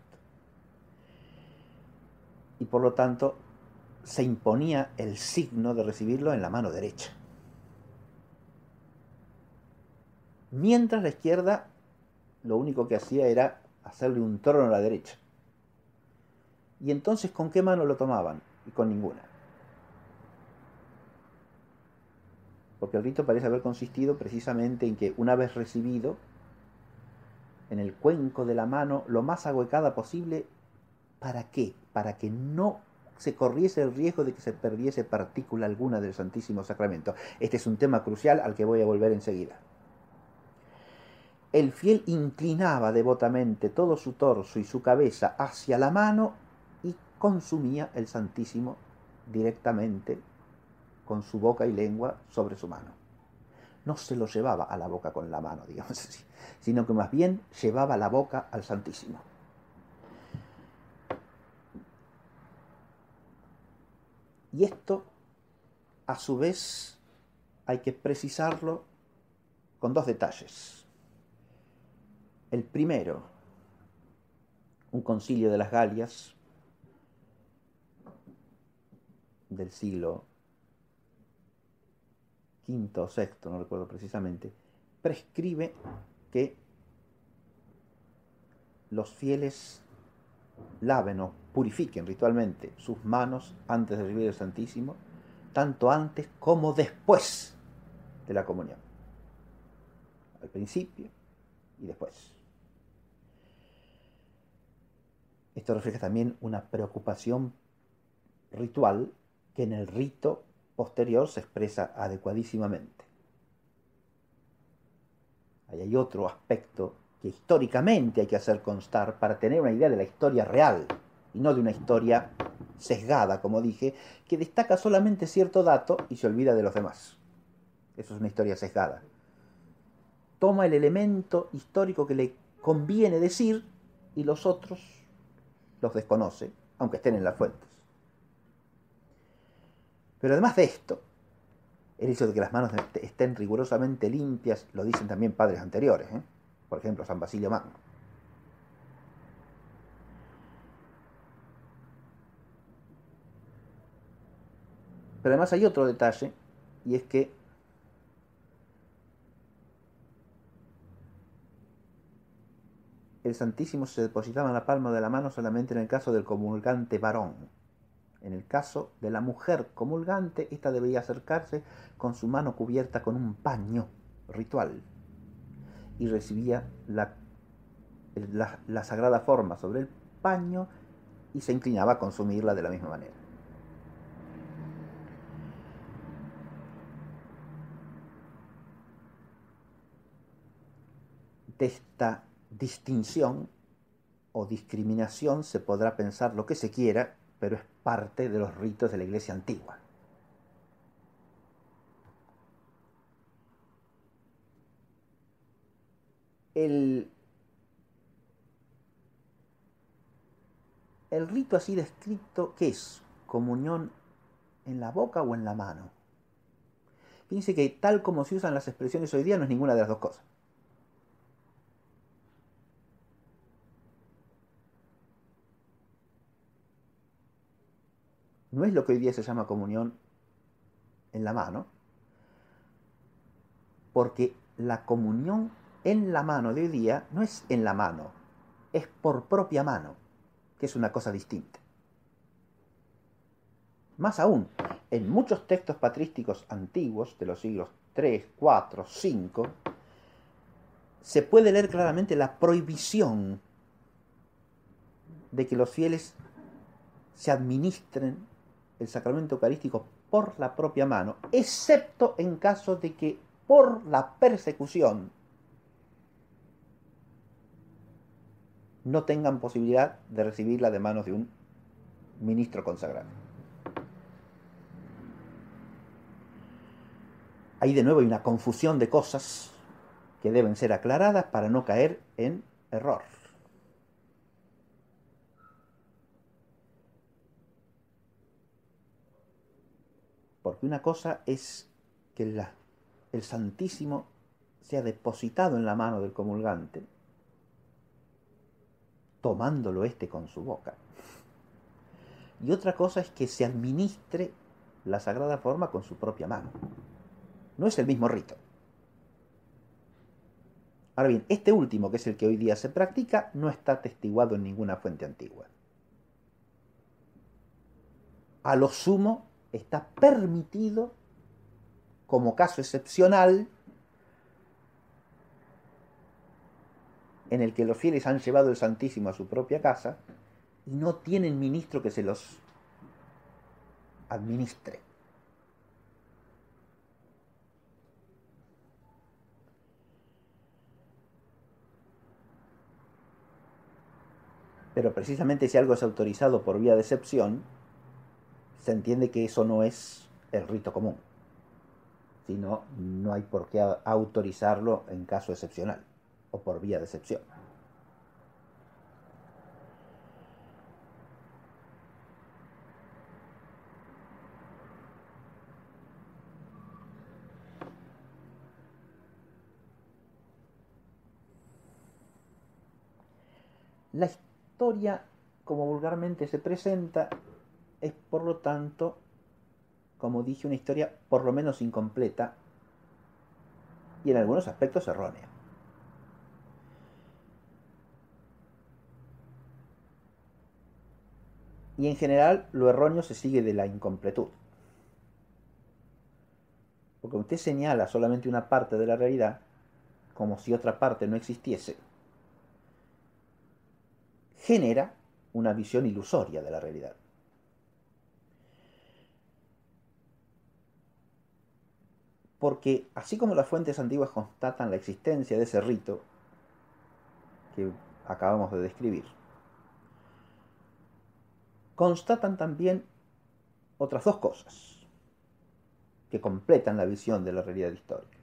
Y por lo tanto se imponía el signo de recibirlo en la mano derecha. Mientras la izquierda lo único que hacía era hacerle un trono a la derecha. Y entonces, ¿con qué mano lo tomaban? Y con ninguna. Porque el rito parece haber consistido precisamente en que, una vez recibido, en el cuenco de la mano, lo más ahuecada posible. ¿Para qué? Para que no se corriese el riesgo de que se perdiese partícula alguna del Santísimo Sacramento. Este es un tema crucial al que voy a volver enseguida. El fiel inclinaba devotamente todo su torso y su cabeza hacia la mano y consumía el Santísimo directamente con su boca y lengua sobre su mano. No se lo llevaba a la boca con la mano, digamos así, sino que más bien llevaba la boca al Santísimo. Y esto, a su vez, hay que precisarlo con dos detalles. El primero, un concilio de las Galias del siglo V o VI, no recuerdo precisamente, prescribe que los fieles laven o purifiquen ritualmente sus manos antes de recibir el Santísimo, tanto antes como después de la comunión, al principio y después. Esto refleja también una preocupación ritual que en el rito posterior se expresa adecuadísimamente. Ahí hay otro aspecto que históricamente hay que hacer constar para tener una idea de la historia real y no de una historia sesgada, como dije, que destaca solamente cierto dato y se olvida de los demás. Eso es una historia sesgada. Toma el elemento histórico que le conviene decir y los otros los desconoce, aunque estén en las fuentes. Pero además de esto, el hecho de que las manos estén rigurosamente limpias, lo dicen también padres anteriores, por ejemplo, San Basilio Magno. Pero además hay otro detalle, y es que el Santísimo se depositaba en la palma de la mano solamente en el caso del comulgante varón. En el caso de la mujer comulgante, ésta debía acercarse con su mano cubierta con un paño ritual y recibía la sagrada forma sobre el paño y se inclinaba a consumirla de la misma manera. De esta distinción o discriminación se podrá pensar lo que se quiera, pero es parte de los ritos de la Iglesia antigua. El rito así descrito, ¿qué es? ¿Comunión en la boca o en la mano? Fíjense que tal como se usan las expresiones hoy día no es ninguna de las dos cosas. No es lo que hoy día se llama comunión en la mano, porque la comunión en la mano de hoy día no es en la mano, es por propia mano, que es una cosa distinta. Más aún, en muchos textos patrísticos antiguos de los siglos 3, 4, 5, se puede leer claramente la prohibición de que los fieles se administren el sacramento eucarístico por la propia mano, excepto en caso de que por la persecución no tengan posibilidad de recibirla de manos de un ministro consagrado. Ahí de nuevo hay una confusión de cosas que deben ser aclaradas para no caer en error. Porque una cosa es que el Santísimo sea depositado en la mano del comulgante, tomándolo con su boca. Y otra cosa es que se administre la sagrada forma con su propia mano. No es el mismo rito. Ahora bien, este último, que es el que hoy día se practica, no está atestiguado en ninguna fuente antigua. A lo sumo, está permitido como caso excepcional en el que los fieles han llevado el Santísimo a su propia casa y no tienen ministro que se los administre. Pero precisamente si algo es autorizado por vía de excepción, se entiende que eso no es el rito común, sino no hay por qué autorizarlo en caso excepcional o por vía de excepción. La historia, como vulgarmente se presenta, es por lo tanto, como dije, una historia por lo menos incompleta y en algunos aspectos errónea. Y en general lo erróneo se sigue de la incompletud. Porque usted señala solamente una parte de la realidad, como si otra parte no existiese, genera una visión ilusoria de la realidad. Porque así como las fuentes antiguas constatan la existencia de ese rito que acabamos de describir, constatan también otras dos cosas que completan la visión de la realidad histórica.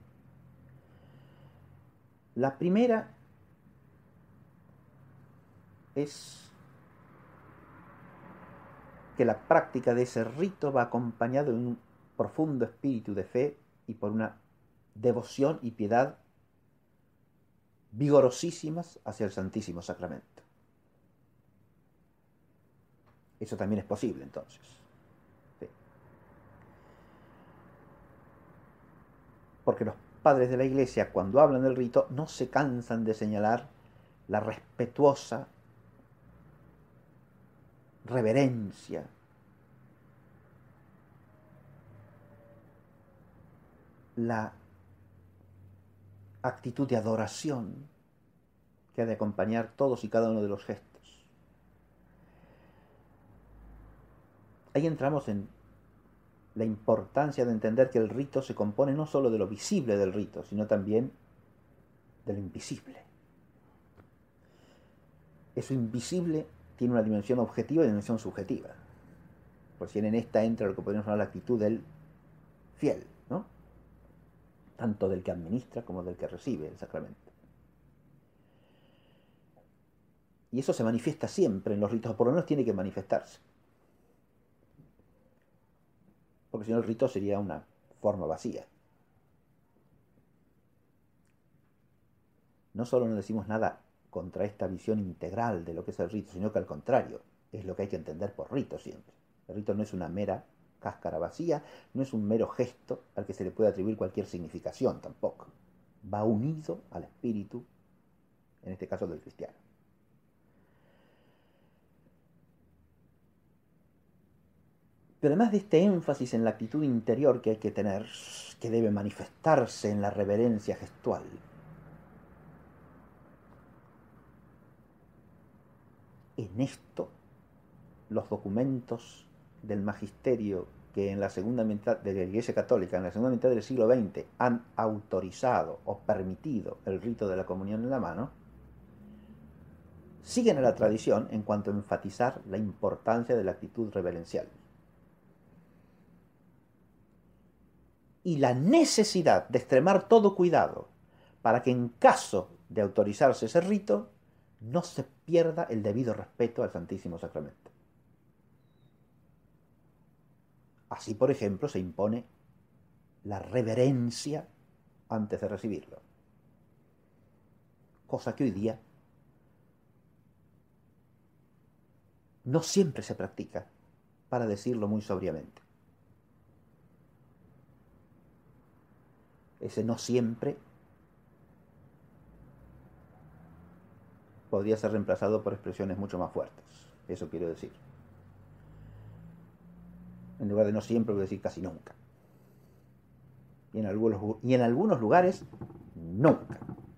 La primera es que la práctica de ese rito va acompañado de un profundo espíritu de fe y por una devoción y piedad vigorosísimas hacia el Santísimo Sacramento. Eso también es posible, entonces. Sí. Porque los padres de la Iglesia, cuando hablan del rito, no se cansan de señalar la respetuosa reverencia, la actitud de adoración que ha de acompañar todos y cada uno de los gestos. Ahí entramos en la importancia de entender que el rito se compone no solo de lo visible del rito, sino también de lo invisible. Eso invisible tiene una dimensión objetiva y una dimensión subjetiva. Recién en esta entra lo que podríamos llamar la actitud del fiel, ¿no? Tanto del que administra como del que recibe el sacramento. Y eso se manifiesta siempre en los ritos, o por lo menos tiene que manifestarse. Porque si no el rito sería una forma vacía. No solo no decimos nada contra esta visión integral de lo que es el rito, sino que al contrario, es lo que hay que entender por rito siempre. El rito no es una mera cáscara vacía, no es un mero gesto al que se le puede atribuir cualquier significación tampoco. Va unido al espíritu, en este caso del cristiano. Pero además de este énfasis en la actitud interior que hay que tener, que debe manifestarse en la reverencia gestual, en esto los documentos del magisterio que en la segunda mitad de la Iglesia Católica, en la segunda mitad del siglo XX, han autorizado o permitido el rito de la comunión en la mano, siguen a la tradición en cuanto a enfatizar la importancia de la actitud reverencial y la necesidad de extremar todo cuidado para que en caso de autorizarse ese rito no se pierda el debido respeto al Santísimo Sacramento. Así, por ejemplo, se impone la reverencia antes de recibirlo, cosa que hoy día no siempre se practica, para decirlo muy sobriamente. Ese no siempre podría ser reemplazado por expresiones mucho más fuertes. Eso quiero decir. En lugar de no siempre, voy a decir casi nunca. Y en algunos lugares, nunca.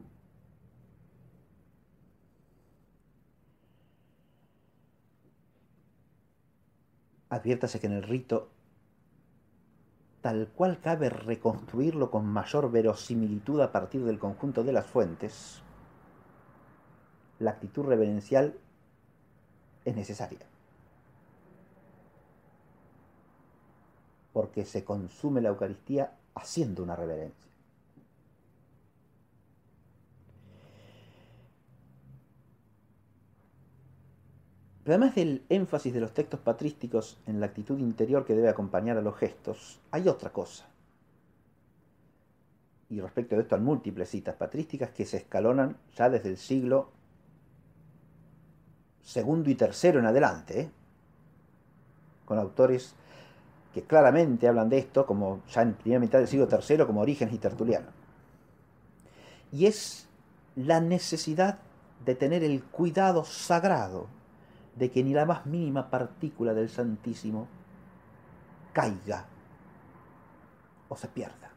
Adviértase que en el rito, tal cual cabe reconstruirlo con mayor verosimilitud a partir del conjunto de las fuentes, la actitud reverencial es necesaria. Porque se consume la Eucaristía haciendo una reverencia. Pero además del énfasis de los textos patrísticos en la actitud interior que debe acompañar a los gestos, hay otra cosa. Y respecto de esto hay múltiples citas patrísticas que se escalonan ya desde el siglo II y III en adelante, con autores que claramente hablan de esto, como ya en primera mitad del siglo III, como Orígenes y Tertuliano. Y es la necesidad de tener el cuidado sagrado de que ni la más mínima partícula del Santísimo caiga o se pierda.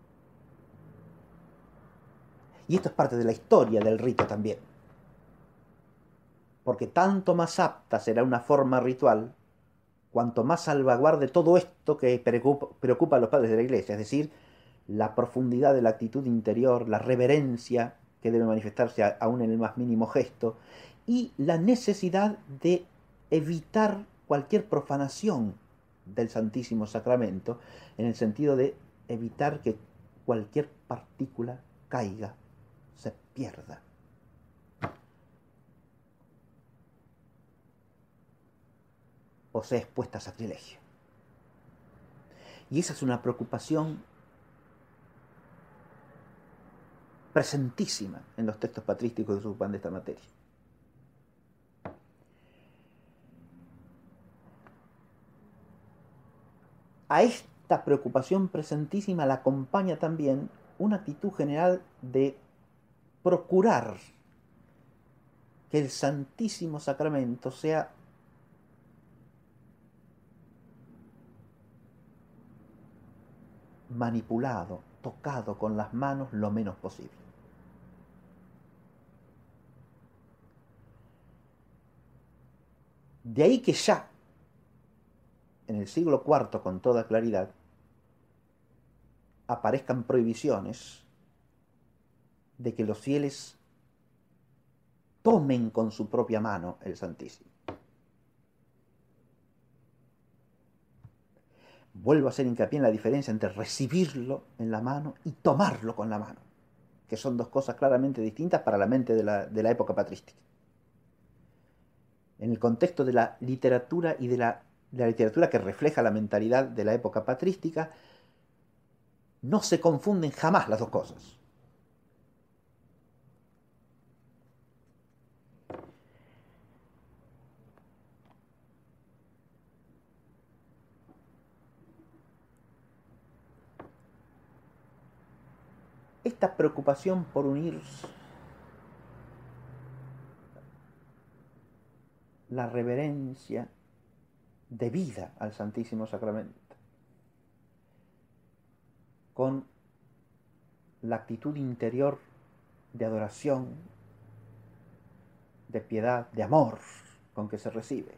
Y esto es parte de la historia del rito también. Porque tanto más apta será una forma ritual cuanto más salvaguarde todo esto que preocupa a los padres de la Iglesia, es decir, la profundidad de la actitud interior, la reverencia que debe manifestarse aún en el más mínimo gesto, y la necesidad de evitar cualquier profanación del Santísimo Sacramento, en el sentido de evitar que cualquier partícula caiga, se pierda. O sea expuesta a sacrilegio. Y esa es una preocupación presentísima en los textos patrísticos que se ocupan de esta materia. A esta preocupación presentísima la acompaña también una actitud general de procurar que el Santísimo Sacramento sea manipulado, tocado con las manos lo menos posible. De ahí que ya en el siglo IV, con toda claridad, aparezcan prohibiciones de que los fieles tomen con su propia mano el Santísimo. Vuelvo a hacer hincapié en la diferencia entre recibirlo en la mano y tomarlo con la mano, que son dos cosas claramente distintas para la mente de la época patrística. En el contexto de la literatura y de la literatura que refleja la mentalidad de la época patrística, no se confunden jamás las dos cosas. Esta preocupación por unir la reverencia debida al Santísimo Sacramento con la actitud interior de adoración, de piedad, de amor con que se recibe,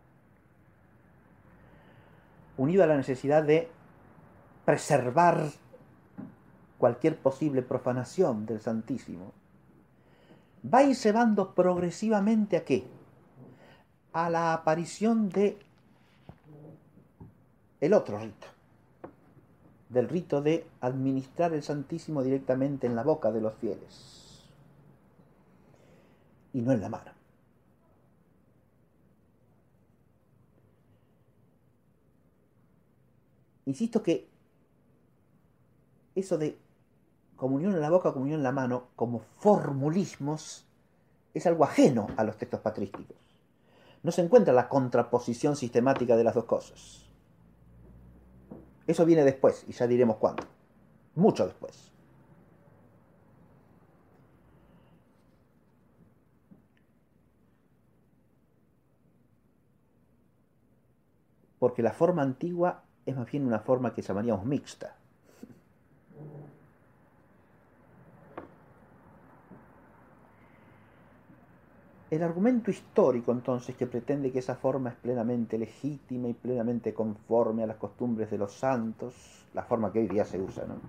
unido a la necesidad de preservar cualquier posible profanación del Santísimo, va a ir llevando progresivamente ¿a qué? A la aparición de el otro rito, del rito de administrar el Santísimo directamente en la boca de los fieles y no en la mano. Insisto que eso de comunión en la boca, comunión en la mano, como formulismos, es algo ajeno a los textos patrísticos. No se encuentra la contraposición sistemática de las dos cosas. Eso viene después, y ya diremos cuándo. Mucho después. Porque la forma antigua es más bien una forma que llamaríamos mixta. El argumento histórico, entonces, que pretende que esa forma es plenamente legítima y plenamente conforme a las costumbres de los santos, la forma que hoy día se usa, ¿no?,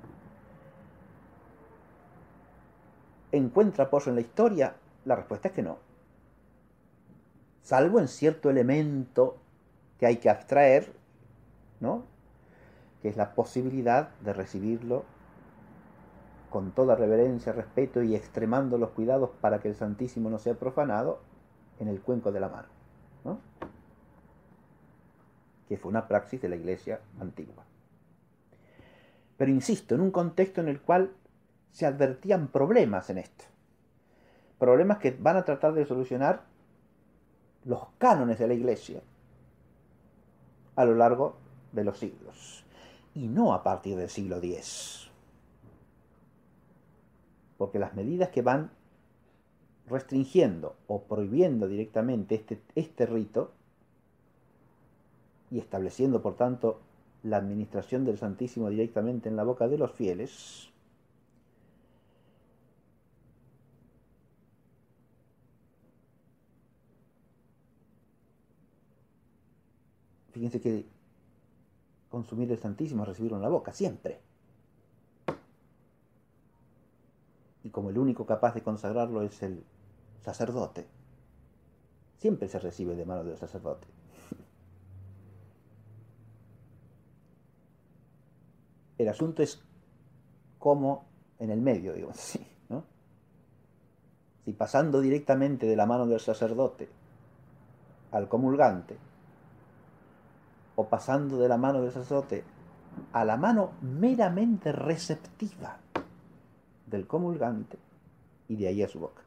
¿encuentra apoyo en la historia? La respuesta es que no. Salvo en cierto elemento que hay que abstraer, ¿no?, que es la posibilidad de recibirlo con toda reverencia, respeto y extremando los cuidados para que el Santísimo no sea profanado en el cuenco de la mano, ¿no?, que fue una praxis de la Iglesia antigua. Pero insisto, en un contexto en el cual se advertían problemas en esto, problemas que van a tratar de solucionar los cánones de la Iglesia a lo largo de los siglos, y no a partir del siglo X, porque las medidas que van restringiendo o prohibiendo directamente este rito y estableciendo, por tanto, la administración del Santísimo directamente en la boca de los fieles, fíjense que consumir el Santísimo es recibirlo en la boca, siempre. Y como el único capaz de consagrarlo es el sacerdote, siempre se recibe de mano del sacerdote. El asunto es cómo en el medio, digo así, ¿no? Si pasando directamente de la mano del sacerdote al comulgante, o pasando de la mano del sacerdote a la mano meramente receptiva del comulgante, y de ahí a su boca.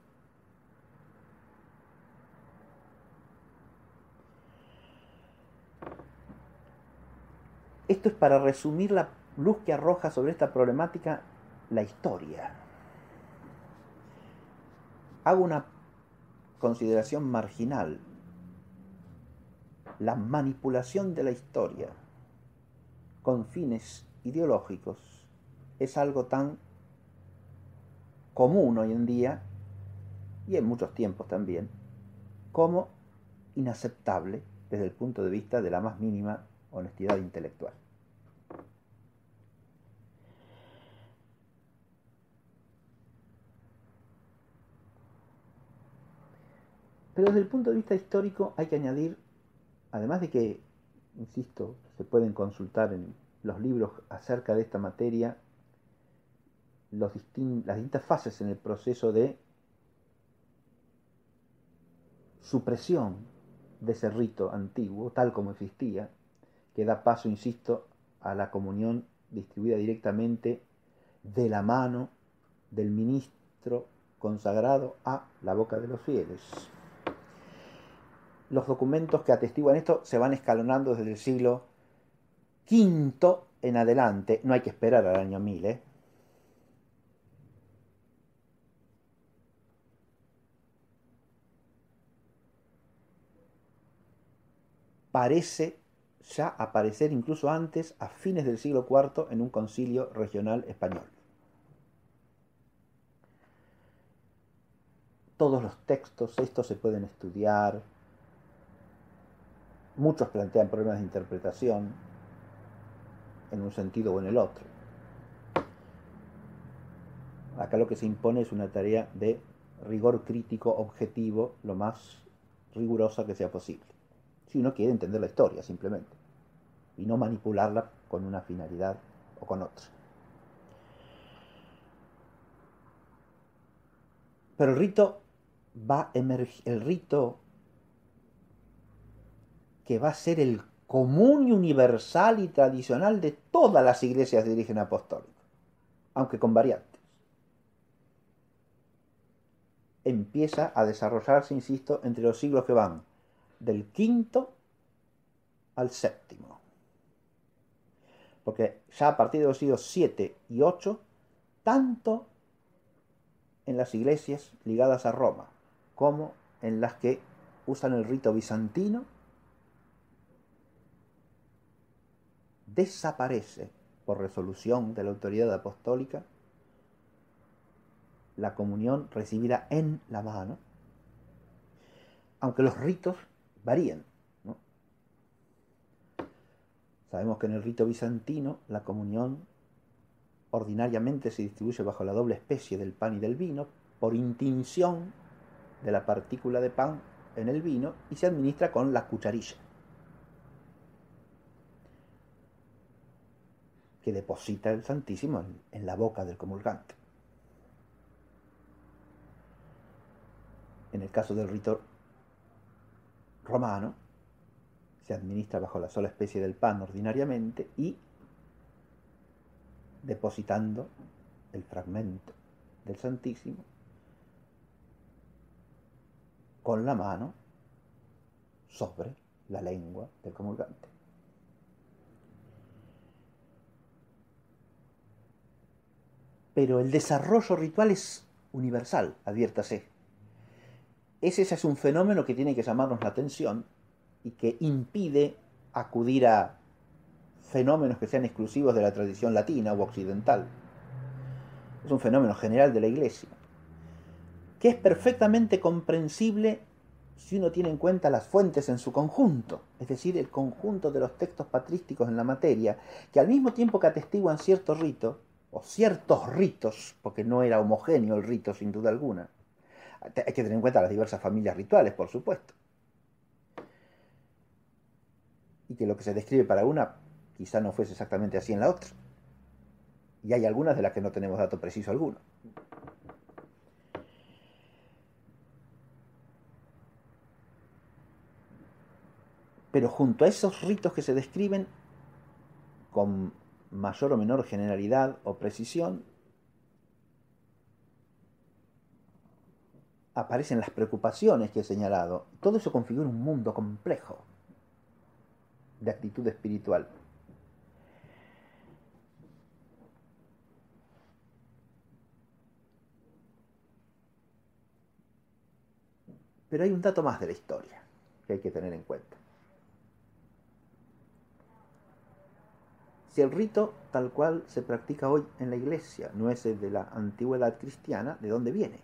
Esto es para resumir la luz que arroja sobre esta problemática la historia. Hago una consideración marginal. La manipulación de la historia con fines ideológicos es algo tan común hoy en día, y en muchos tiempos también, como inaceptable desde el punto de vista de la más mínima honestidad intelectual. Pero desde el punto de vista histórico hay que añadir, además de que, insisto, se pueden consultar en los libros acerca de esta materia, las distintas fases en el proceso de supresión de ese rito antiguo, tal como existía, que da paso, insisto, a la comunión distribuida directamente de la mano del ministro consagrado a la boca de los fieles. Los documentos que atestiguan esto se van escalonando desde el siglo V en adelante. No hay que esperar al año 1000, ¿eh? Parece ya aparecer incluso antes, a fines del siglo IV, en un concilio regional español. Todos los textos estos se pueden estudiar. Muchos plantean problemas de interpretación en un sentido o en el otro. Acá lo que se impone es una tarea de rigor crítico objetivo lo más rigurosa que sea posible, si uno quiere entender la historia simplemente, y no manipularla con una finalidad o con otra. Pero el rito que va a ser el común y universal y tradicional de todas las iglesias de origen apostólico, aunque con variantes, empieza a desarrollarse, insisto, entre los siglos que van del V al VII. Porque ya a partir de los siglos 7 y 8, tanto en las iglesias ligadas a Roma como en las que usan el rito bizantino, desaparece por resolución de la autoridad apostólica la comunión recibida en la mano, aunque los ritos varíen, ¿no? Sabemos que en el rito bizantino la comunión ordinariamente se distribuye bajo la doble especie del pan y del vino, por intinción de la partícula de pan en el vino, y se administra con la cucharilla, que deposita el Santísimo en la boca del comulgante. En el caso del rito romano, se administra bajo la sola especie del pan ordinariamente y depositando el fragmento del Santísimo con la mano sobre la lengua del comulgante. Pero el desarrollo ritual es universal, adviértase. Ese es un fenómeno que tiene que llamarnos la atención y que impide acudir a fenómenos que sean exclusivos de la tradición latina o occidental. Es un fenómeno general de la Iglesia, que es perfectamente comprensible si uno tiene en cuenta las fuentes en su conjunto, es decir, el conjunto de los textos patrísticos en la materia, que al mismo tiempo que atestiguan cierto rito, o ciertos ritos, porque no era homogéneo el rito sin duda alguna. Hay que tener en cuenta las diversas familias rituales, por supuesto. Y que lo que se describe para una quizá no fuese exactamente así en la otra. Y hay algunas de las que no tenemos dato preciso alguno. Pero junto a esos ritos que se describen con mayor o menor generalidad o precisión, aparecen las preocupaciones que he señalado. Todo eso configura un mundo complejo de actitud espiritual. Pero hay un dato más de la historia que hay que tener en cuenta. Si el rito tal cual se practica hoy en la iglesia no es el de la antigüedad cristiana, ¿de dónde viene?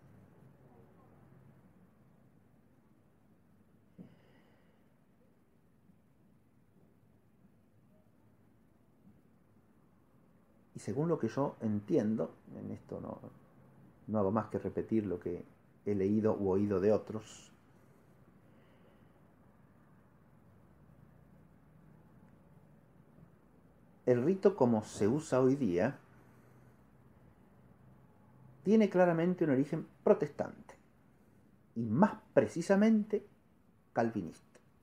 Y según lo que yo entiendo, en esto no hago más que repetir lo que he leído u oído de otros, el rito como se usa hoy día tiene claramente un origen protestante y más precisamente calvinista.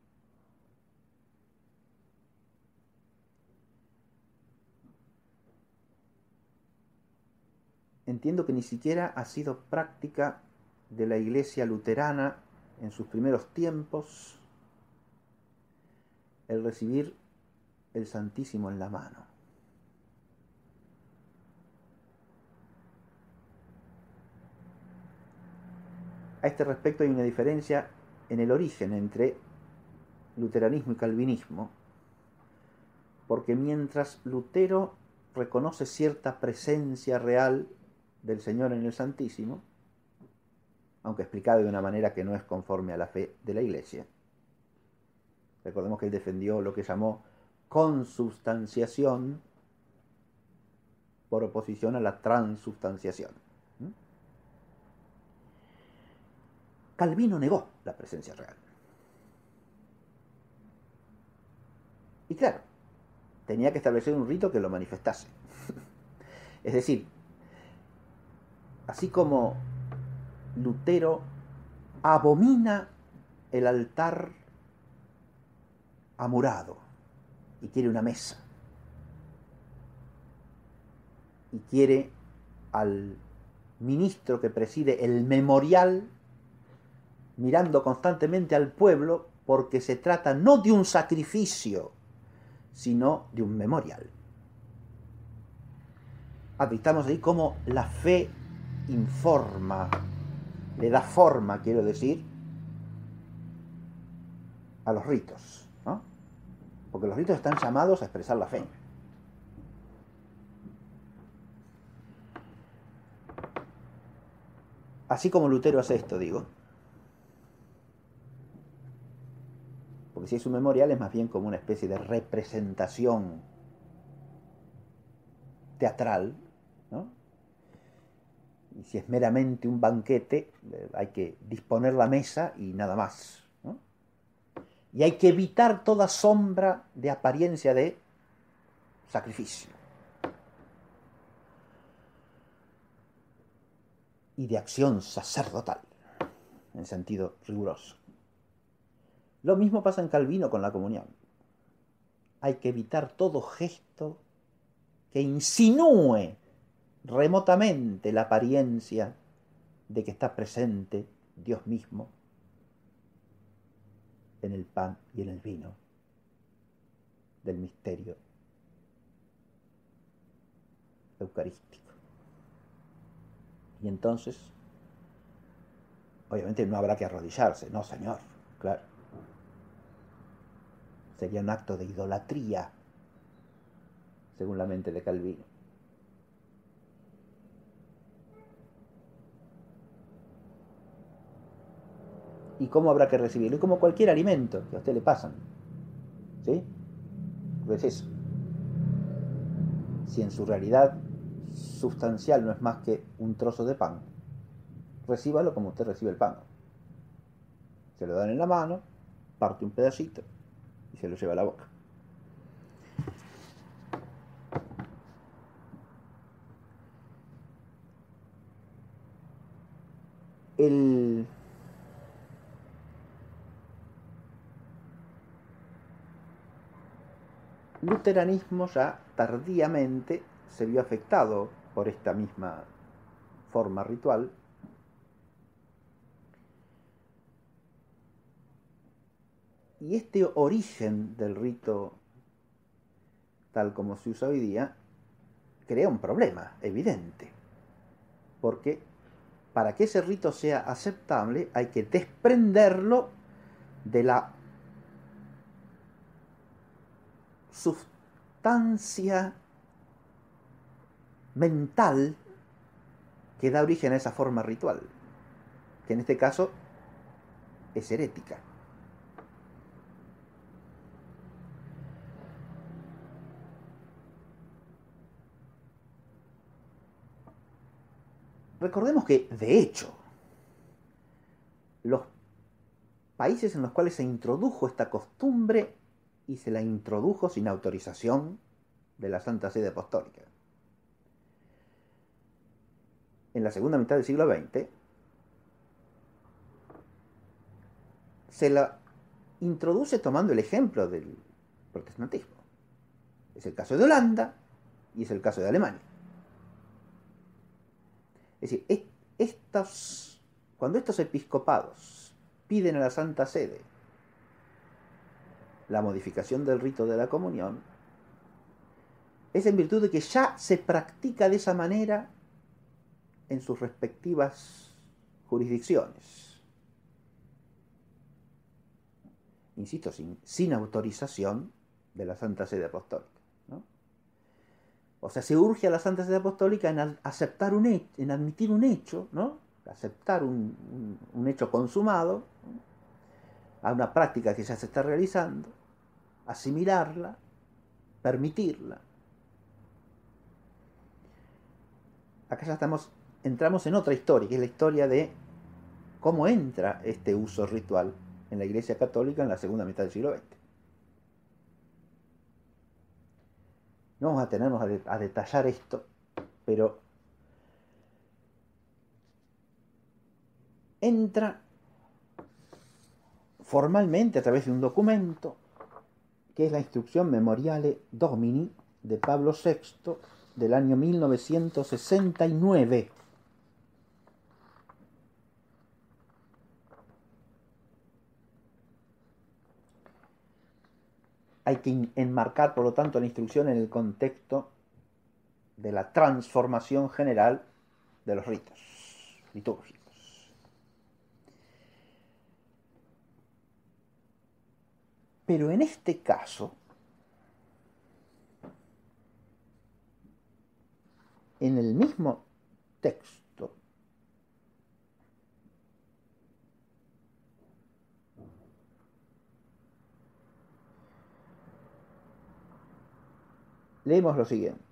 Entiendo que ni siquiera ha sido práctica de la iglesia luterana en sus primeros tiempos el recibir el Santísimo en la mano. A este respecto hay una diferencia en el origen entre luteranismo y calvinismo, porque mientras Lutero reconoce cierta presencia real del Señor en el Santísimo, aunque explicado de una manera que no es conforme a la fe de la Iglesia, recordemos que él defendió lo que llamó consubstanciación por oposición a la transubstanciación. Calvino negó la presencia real. Y claro, tenía que establecer un rito que lo manifestase. Es decir, así como Lutero abomina el altar amurado y quiere una mesa y quiere al ministro que preside el memorial mirando constantemente al pueblo, porque se trata no de un sacrificio, sino de un memorial. Advirtamos ahí cómo la fe informa, le da forma, quiero decir, a los ritos, ¿no? Porque los ritos están llamados a expresar la fe. Así como Lutero hace esto, digo, porque si es un memorial es más bien como una especie de representación teatral, ¿no? Y si es meramente un banquete, hay que disponer la mesa y nada más, ¿no? Y hay que evitar toda sombra de apariencia de sacrificio y de acción sacerdotal, en sentido riguroso. Lo mismo pasa en Calvino con la comunión. Hay que evitar todo gesto que insinúe remotamente la apariencia de que está presente Dios mismo en el pan y en el vino del misterio eucarístico. Y entonces, obviamente no habrá que arrodillarse, no, señor, claro. Sería un acto de idolatría, según la mente de Calvino. ¿Y cómo habrá que recibirlo? Y como cualquier alimento que a usted le pasan, ¿sí? Pues eso. Si en su realidad sustancial no es más que un trozo de pan, recíbalo como usted recibe el pan. Se lo dan en la mano, parte un pedacito y se lo lleva a la boca. el luteranismo ya tardíamente se vio afectado por esta misma forma ritual, y este origen del rito tal como se usa hoy día crea un problema evidente, porque para que ese rito sea aceptable hay que desprenderlo de la sustancia mental que da origen a esa forma ritual, que en este caso es herética. Recordemos que, de hecho, los países en los cuales se introdujo esta costumbre, y se la introdujo sin autorización de la Santa Sede Apostólica, en la segunda mitad del siglo XX, se la introduce tomando el ejemplo del protestantismo. Es el caso de Holanda y es el caso de Alemania. Es decir, cuando estos episcopados piden a la Santa Sede la modificación del rito de la comunión, es en virtud de que ya se practica de esa manera en sus respectivas jurisdicciones. Insisto, sin autorización de la Santa Sede Apostólica, ¿no? O sea, se urge a la Santa Sede Apostólica en aceptar en admitir un hecho, ¿no? Aceptar un hecho consumado, ¿no? A una práctica que ya se está realizando, asimilarla, permitirla. Acá ya entramos en otra historia, que es la historia de cómo entra este uso ritual en la Iglesia Católica en la segunda mitad del siglo XX. No vamos a tenernos a detallar esto, pero entra formalmente a través de un documento que es la Instrucción Memoriale Domini de Pablo VI del año 1969. Hay que enmarcar, por lo tanto, la instrucción en el contexto de la transformación general de los ritos litúrgicos. Pero en este caso, en el mismo texto, leemos lo siguiente.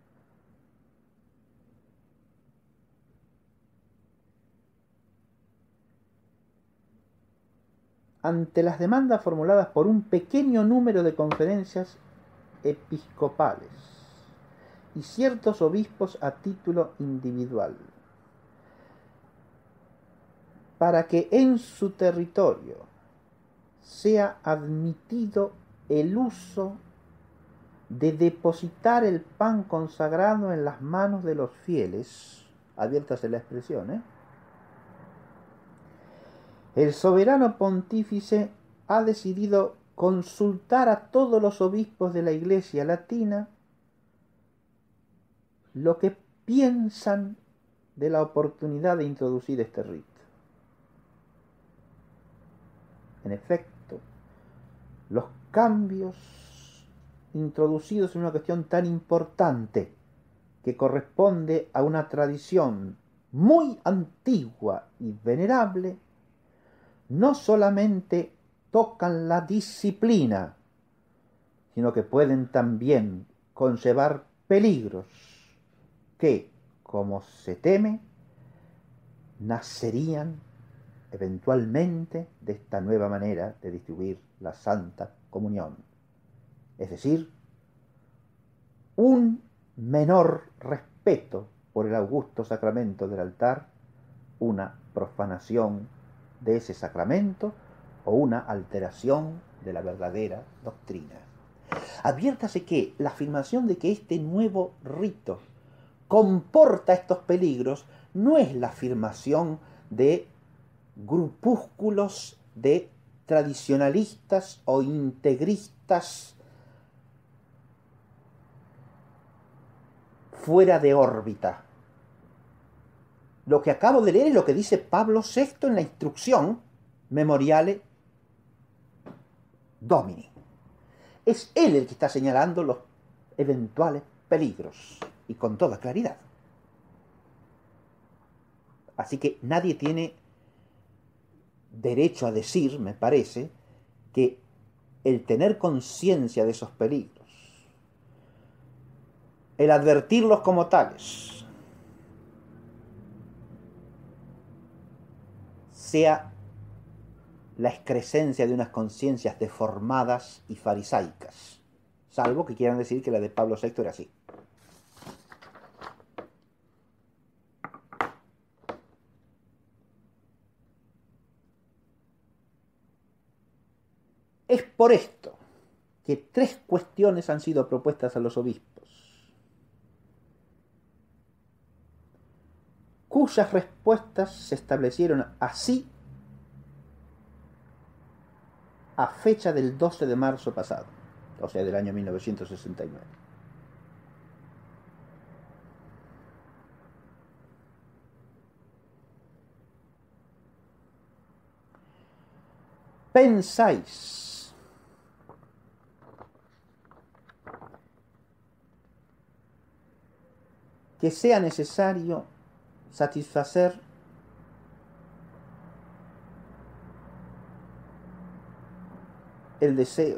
Ante las demandas formuladas por un pequeño número de conferencias episcopales y ciertos obispos a título individual, para que en su territorio sea admitido el uso de depositar el pan consagrado en las manos de los fieles, adviértase la expresión, el soberano pontífice ha decidido consultar a todos los obispos de la Iglesia Latina lo que piensan de la oportunidad de introducir este rito. En efecto, los cambios introducidos en una cuestión tan importante que corresponde a una tradición muy antigua y venerable, no solamente tocan la disciplina, sino que pueden también conllevar peligros que, como se teme, nacerían eventualmente de esta nueva manera de distribuir la Santa Comunión. Es decir, un menor respeto por el augusto sacramento del altar una profanación de ese sacramento o una alteración de la verdadera doctrina. Adviértase que la afirmación de que este nuevo rito comporta estos peligros no es la afirmación de grupúsculos de tradicionalistas o integristas fuera de órbita. Lo que acabo de leer es lo que dice Pablo VI en la instrucción Memoriale Domini. Es él el que está señalando los eventuales peligros y con toda claridad. Así que nadie tiene derecho a decir, me parece, que el tener conciencia de esos peligros, el advertirlos como tales, sea la excrescencia de unas conciencias deformadas y farisaicas, salvo que quieran decir que la de Pablo VI era así. Es por esto que 3 cuestiones han sido propuestas a los obispos, cuyas respuestas se establecieron así a fecha del 12 de marzo pasado, o sea, del año 1969. ¿Pensáis que sea necesario satisfacer el deseo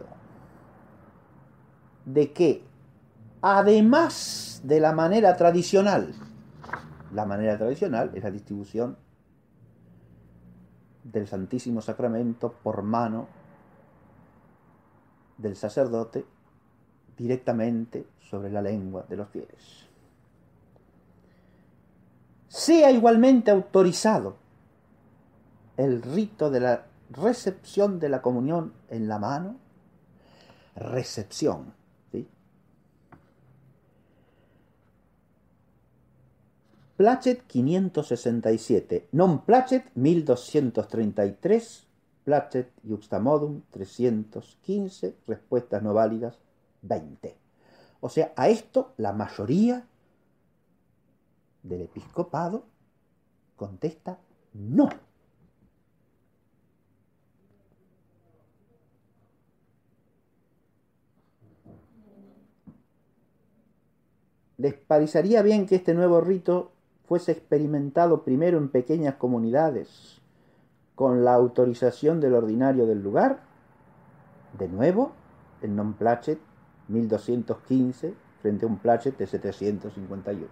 de que, además de la manera tradicional es la distribución del Santísimo Sacramento por mano del sacerdote directamente sobre la lengua de los fieles, sea igualmente autorizado el rito de la recepción de la comunión en la mano, recepción, ¿sí? Placet 567, non placet 1233, placet iuxtamodum 315, respuestas no válidas 20. O sea, a esto la mayoría del episcopado contesta no. ¿Les parecería bien que este nuevo rito fuese experimentado primero en pequeñas comunidades con la autorización del ordinario del lugar? De nuevo, el non placet 1215 frente a un placet de 751.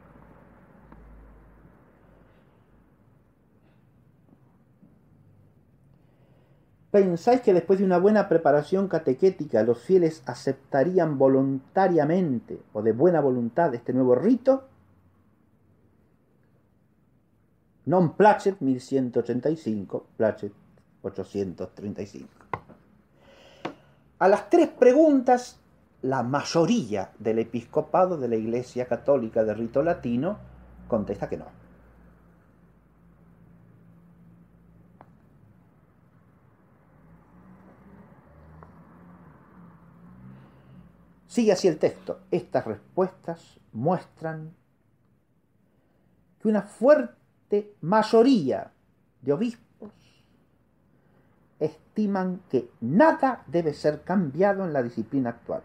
¿Pensáis que después de una buena preparación catequética los fieles aceptarían voluntariamente o de buena voluntad este nuevo rito? Non placet 1185, placet 835. A las 3 preguntas, la mayoría del episcopado de la Iglesia Católica de rito latino contesta que no. Sigue así el texto. Estas respuestas muestran que una fuerte mayoría de obispos estiman que nada debe ser cambiado en la disciplina actual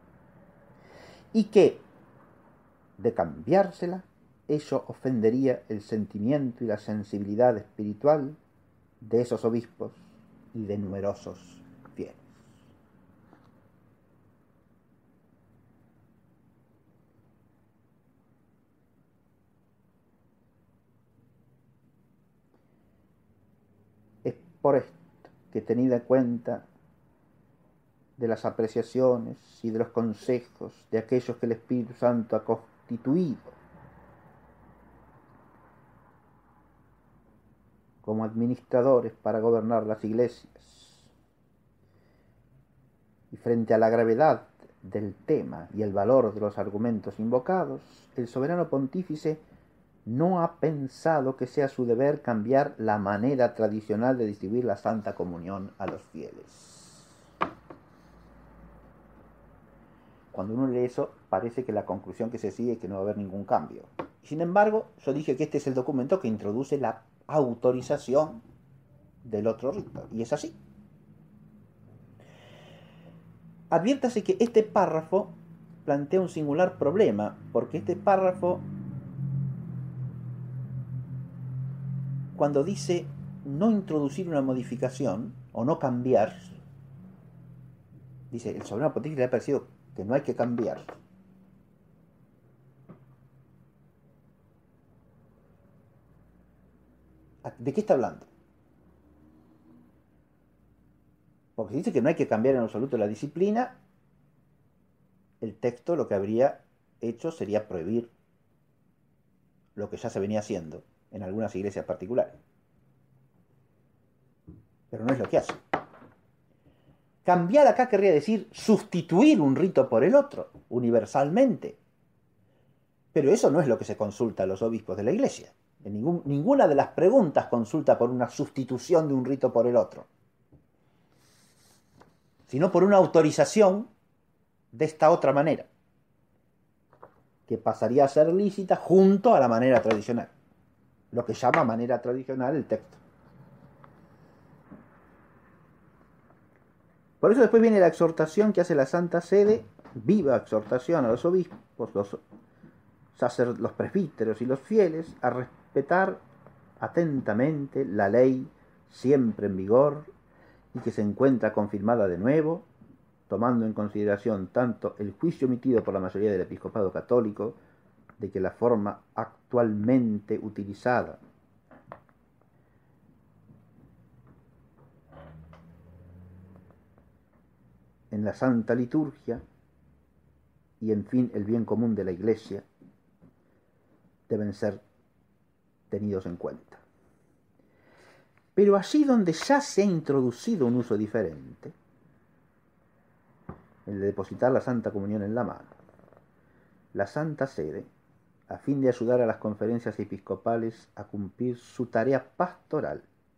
y que, de cambiársela, ello ofendería el sentimiento y la sensibilidad espiritual de esos obispos y de numerosos fieles. Es por esto que, tenida cuenta de las apreciaciones y de los consejos de aquellos que el Espíritu Santo ha constituido como administradores para gobernar las iglesias. Y frente a la gravedad del tema y el valor de los argumentos invocados, el soberano pontífice no ha pensado que sea su deber cambiar la manera tradicional de distribuir la Santa Comunión a los fieles. Cuando uno lee eso, parece que la conclusión que se sigue es que no va a haber ningún cambio. Sin embargo, yo dije que este es el documento que introduce la autorización del otro rito, y es así. Adviértase que este párrafo plantea un singular problema, porque este párrafo, cuando dice no introducir una modificación o no cambiar, dice, el soberano pontífice le ha parecido que no hay que cambiar. ¿De qué está hablando? Porque si dice que no hay que cambiar en absoluto la disciplina, el texto lo que habría hecho sería prohibir lo que ya se venía haciendo en algunas iglesias particulares. Pero no es lo que hace. Cambiar acá querría decir sustituir un rito por el otro, universalmente. Pero eso no es lo que se consulta a los obispos de la iglesia. Ninguna de las preguntas consulta por una sustitución de un rito por el otro, sino por una autorización de esta otra manera, que pasaría a ser lícita junto a la manera tradicional, lo que llama manera tradicional el texto. Por eso después viene la exhortación que hace la Santa Sede, viva exhortación a los obispos, los presbíteros y los fieles, a respetar atentamente la ley siempre en vigor y que se encuentra confirmada de nuevo, tomando en consideración tanto el juicio emitido por la mayoría del episcopado católico de que la forma actualmente utilizada en la Santa Liturgia y, en fin, el bien común de la Iglesia deben ser tenidos en cuenta. Pero allí donde ya se ha introducido un uso diferente, el de depositar la Santa Comunión en la mano, la Santa Sede, a fin de ayudar a las conferencias episcopales a cumplir su tarea pastoral,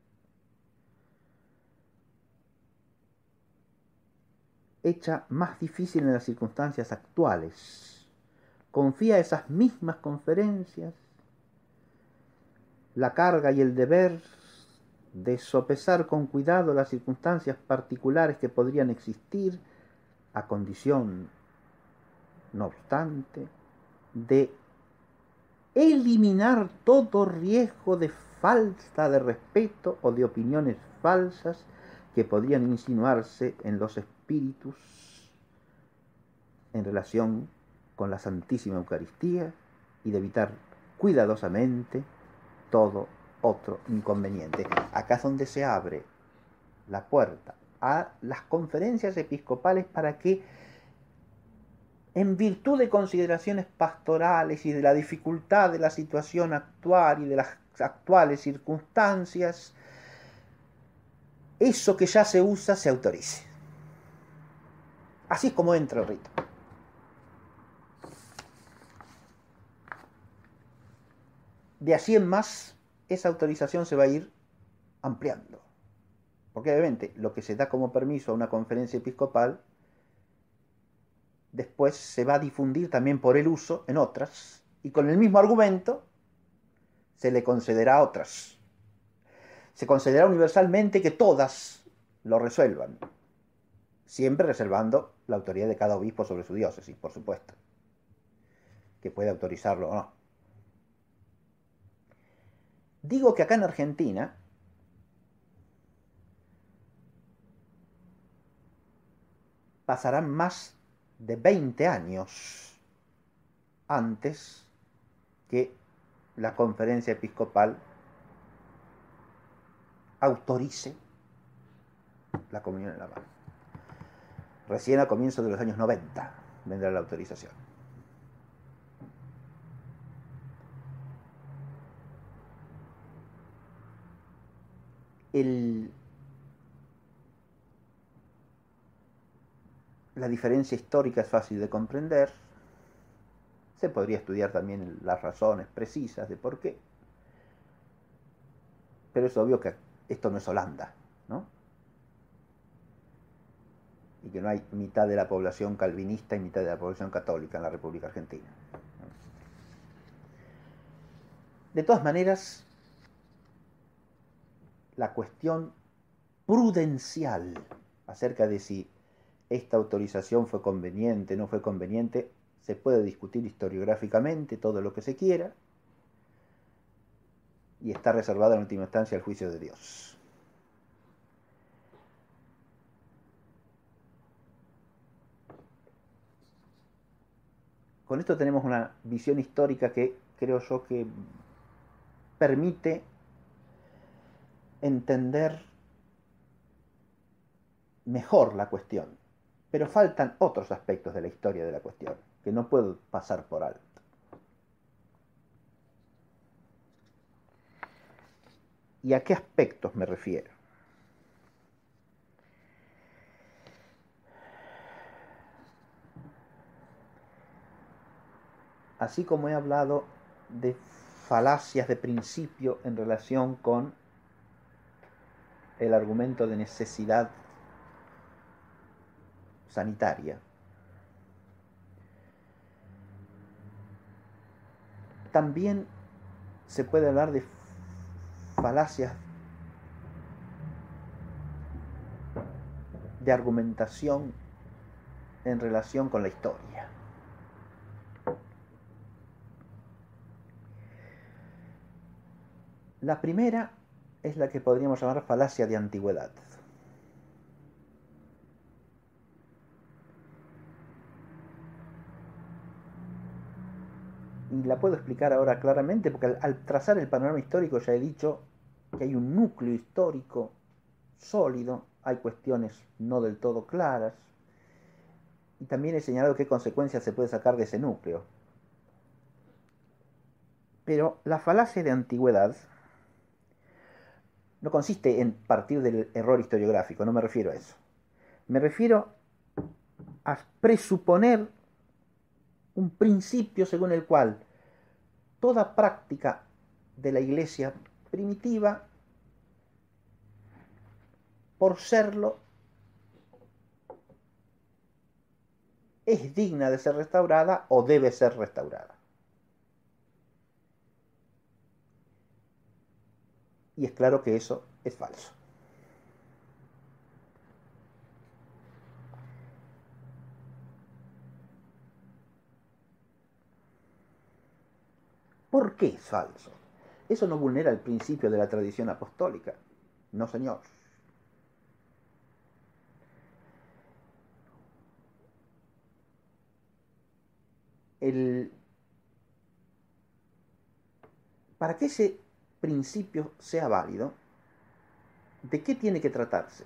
hecha más difícil en las circunstancias actuales, confía a esas mismas conferencias la carga y el deber de sopesar con cuidado las circunstancias particulares que podrían existir, a condición, no obstante, de eliminar todo riesgo de falta de respeto o de opiniones falsas que podrían insinuarse en los espíritus en relación con la Santísima Eucaristía y de evitar cuidadosamente todo otro inconveniente. Acá es donde se abre la puerta a las conferencias episcopales para que, en virtud de consideraciones pastorales y de la dificultad de la situación actual y de las actuales circunstancias, eso que ya se usa se autorice. Así es como entra el rito. De allí en más, esa autorización se va a ir ampliando. Porque obviamente lo que se da como permiso a una conferencia episcopal después se va a difundir también por el uso en otras, y con el mismo argumento se le concederá a otras. Se concederá universalmente que todas lo resuelvan, siempre reservando la autoridad de cada obispo sobre su diócesis, por supuesto, que puede autorizarlo o no. Digo que acá en Argentina pasarán más de 20 años antes que la conferencia episcopal autorice la comunión en la mano. Recién a comienzos de los años 90 vendrá la autorización. La diferencia histórica es fácil de comprender. Se podría estudiar también las razones precisas de por qué. Pero es obvio que esto no es Holanda, ¿no? Y que no hay mitad de la población calvinista y mitad de la población católica en la República Argentina. De todas maneras, la cuestión prudencial acerca de si esta autorización fue conveniente, no fue conveniente, se puede discutir historiográficamente todo lo que se quiera y está reservado en última instancia al juicio de Dios. Con esto tenemos una visión histórica que creo yo que permite entender mejor la cuestión, pero faltan otros aspectos de la historia de la cuestión que no puedo pasar por alto. ¿Y a qué aspectos me refiero? Así como he hablado de falacias de principio en relación con el argumento de necesidad sanitaria, también se puede hablar de falacias de argumentación en relación con la historia. La primera es la que podríamos llamar falacia de antigüedad. Y la puedo explicar ahora claramente porque al trazar el panorama histórico ya he dicho que hay un núcleo histórico sólido, hay cuestiones no del todo claras, y también he señalado qué consecuencias se puede sacar de ese núcleo. Pero la falacia de antigüedad no consiste en partir del error historiográfico, no me refiero a eso. Me refiero a presuponer un principio según el cual toda práctica de la Iglesia primitiva, por serlo, es digna de ser restaurada o debe ser restaurada. Y es claro que eso es falso. ¿Por qué es falso? Eso no vulnera el principio de la tradición apostólica. No, señor. Para que ese principio sea válido, ¿de qué tiene que tratarse?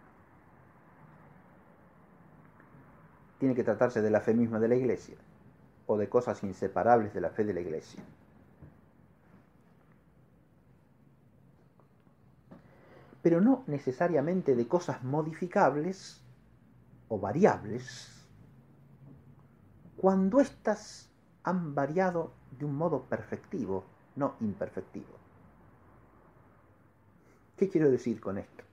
Tiene que tratarse de la fe misma de la Iglesia o de cosas inseparables de la fe de la Iglesia. Pero no necesariamente de cosas modificables o variables cuando éstas han variado de un modo perfectivo, no imperfectivo. ¿Qué quiero decir con esto?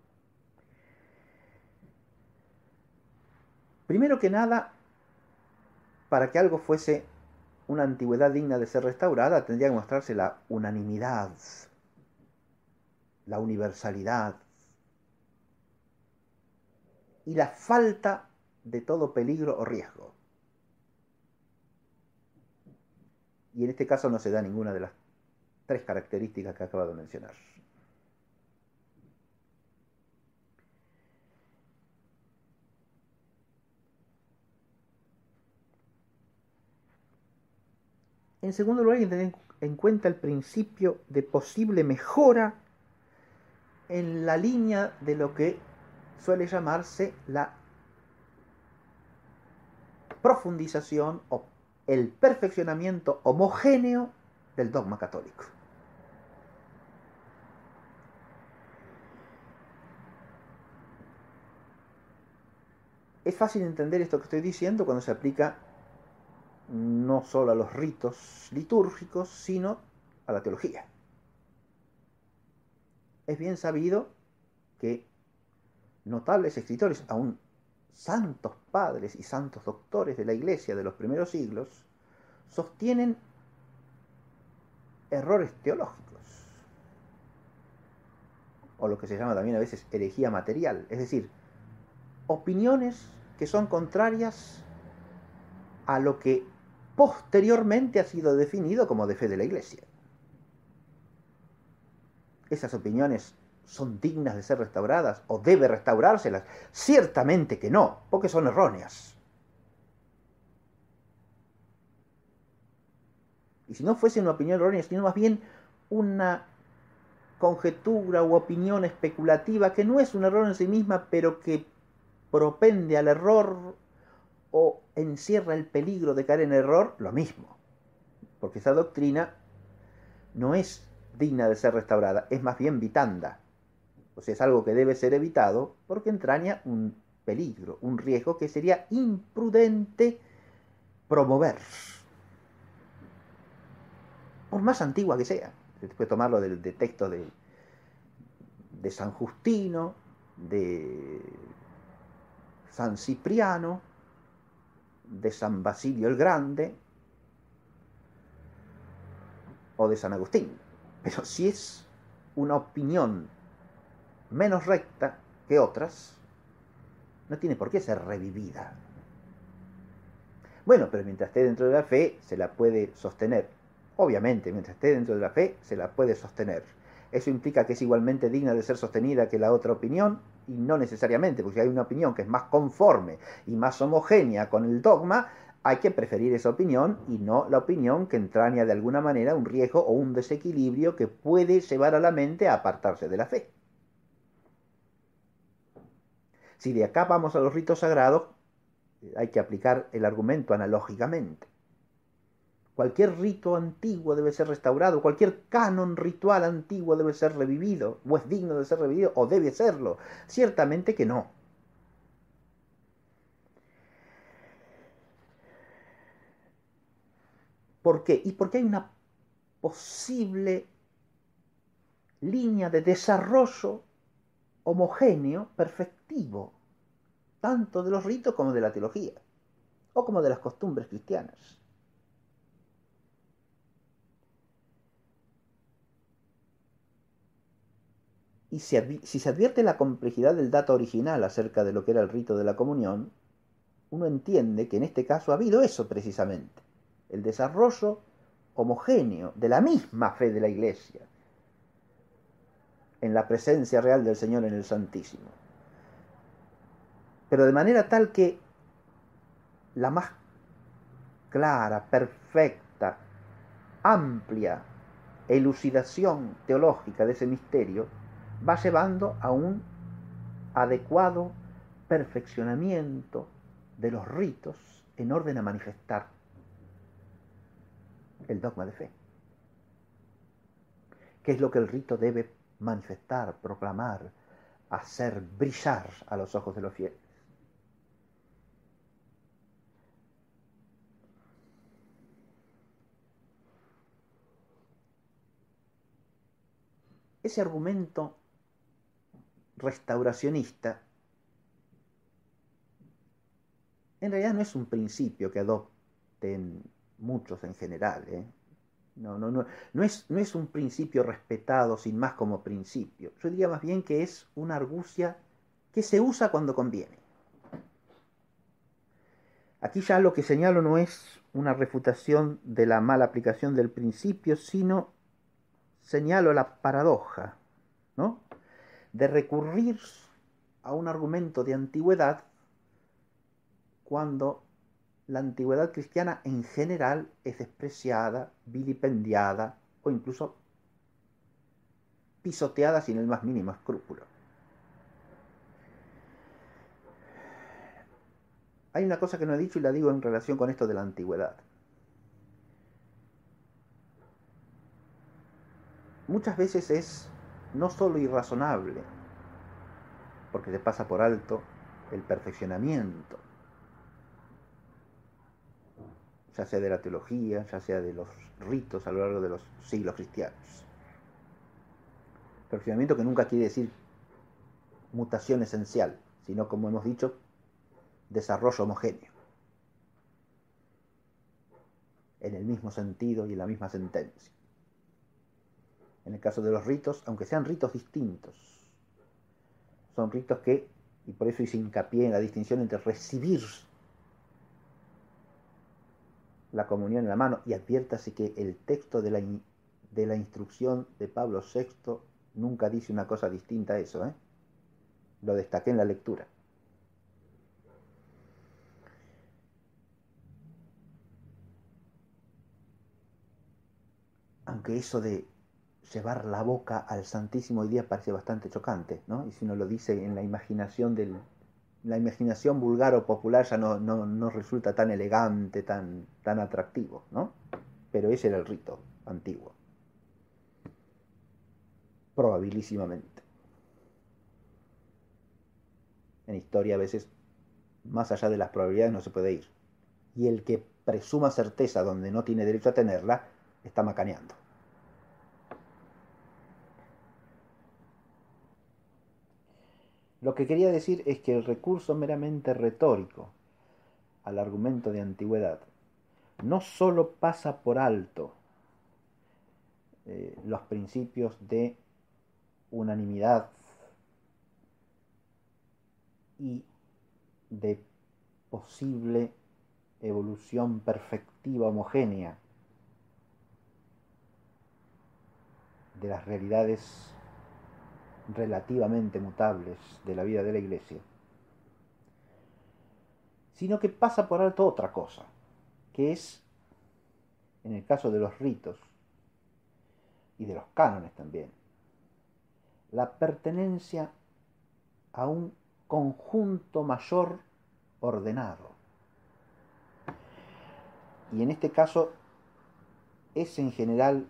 Primero que nada, para que algo fuese una antigüedad digna de ser restaurada, tendría que mostrarse la unanimidad, la universalidad y la falta de todo peligro o riesgo. Y en este caso no se da ninguna de las tres características que acabo de mencionar. En segundo lugar, hay que tener en cuenta el principio de posible mejora en la línea de lo que suele llamarse la profundización o el perfeccionamiento homogéneo del dogma católico. Es fácil entender esto que estoy diciendo cuando se aplica no solo a los ritos litúrgicos, sino a la teología. Es bien sabido que notables escritores, aún santos padres y santos doctores de la Iglesia de los primeros siglos, sostienen errores teológicos, o lo que se llama también a veces herejía material, es decir, opiniones que son contrarias a lo que posteriormente ha sido definido como de fe de la Iglesia. Esas opiniones son dignas de ser restauradas o debe restaurárselas. Ciertamente que no, porque son erróneas. Y si no fuese una opinión errónea, sino más bien una conjetura u opinión especulativa que no es un error en sí misma, pero que propende al error o encierra el peligro de caer en error, lo mismo. Porque esa doctrina no es digna de ser restaurada, es más bien vitanda. O sea, es algo que debe ser evitado porque entraña un peligro, un riesgo que sería imprudente promover. Por más antigua que sea. Se puede tomarlo de textos de San Justino, de San Cipriano, de San Basilio el Grande o de San Agustín. Pero si es una opinión menos recta que otras, no tiene por qué ser revivida. Bueno, pero mientras esté dentro de la fe, se la puede sostener. Obviamente, mientras esté dentro de la fe, se la puede sostener. Eso implica que es igualmente digna de ser sostenida que la otra opinión, y no necesariamente, porque si hay una opinión que es más conforme y más homogénea con el dogma, hay que preferir esa opinión y no la opinión que entraña de alguna manera un riesgo o un desequilibrio que puede llevar a la mente a apartarse de la fe. Si de acá vamos a los ritos sagrados, hay que aplicar el argumento analógicamente. Cualquier rito antiguo debe ser restaurado, cualquier canon ritual antiguo debe ser revivido, o es digno de ser revivido, o debe serlo. Ciertamente que no. ¿Por qué? Y porque hay una posible línea de desarrollo homogéneo, perfectivo, tanto de los ritos como de la teología, o como de las costumbres cristianas. Y si se advierte la complejidad del dato original acerca de lo que era el rito de la comunión, uno entiende que en este caso ha habido eso precisamente, el desarrollo homogéneo de la misma fe de la Iglesia en la presencia real del Señor en el Santísimo. Pero de manera tal que la más clara, perfecta, amplia elucidación teológica de ese misterio va llevando a un adecuado perfeccionamiento de los ritos en orden a manifestar el dogma de fe. ¿Qué es lo que el rito debe manifestar, proclamar, hacer brillar a los ojos de los fieles? Ese argumento restauracionista en realidad no es un principio que adopten muchos en general, No es un principio respetado sin más como principio. Yo diría más bien que es una argucia que se usa cuando conviene. Aquí ya lo que señalo no es una refutación de la mala aplicación del principio, sino señalo la paradoja, ¿no?, de recurrir a un argumento de antigüedad cuando la antigüedad cristiana en general es despreciada, vilipendiada o incluso pisoteada sin el más mínimo escrúpulo. Hay una cosa que no he dicho y la digo en relación con esto de la antigüedad. Muchas veces es no solo irrazonable, porque se pasa por alto el perfeccionamiento, ya sea de la teología, ya sea de los ritos a lo largo de los siglos cristianos. Perfeccionamiento que nunca quiere decir mutación esencial, sino, como hemos dicho, desarrollo homogéneo, en el mismo sentido y en la misma sentencia. En el caso de los ritos, aunque sean ritos distintos, son ritos que, y por eso hice hincapié en la distinción entre recibir la comunión en la mano, y adviértase que el texto de la instrucción de Pablo VI nunca dice una cosa distinta a eso, Lo destaqué en la lectura. Aunque eso de llevar la boca al Santísimo hoy día parece bastante chocante, ¿no? Y si uno lo dice en la imaginación la imaginación vulgar o popular ya no resulta tan elegante, tan atractivo, ¿no? Pero ese era el rito antiguo, probabilísimamente. En historia a veces, más allá de las probabilidades, no se puede ir. Y el que presuma certeza donde no tiene derecho a tenerla, está macaneando. Lo que quería decir es que el recurso meramente retórico al argumento de antigüedad no sólo pasa por alto los principios de unanimidad y de posible evolución perfectiva homogénea de las realidades relativamente mutables de la vida de la Iglesia, sino que pasa por alto otra cosa, que es, en el caso de los ritos y de los cánones también, la pertenencia a un conjunto mayor ordenado. Y en este caso es en general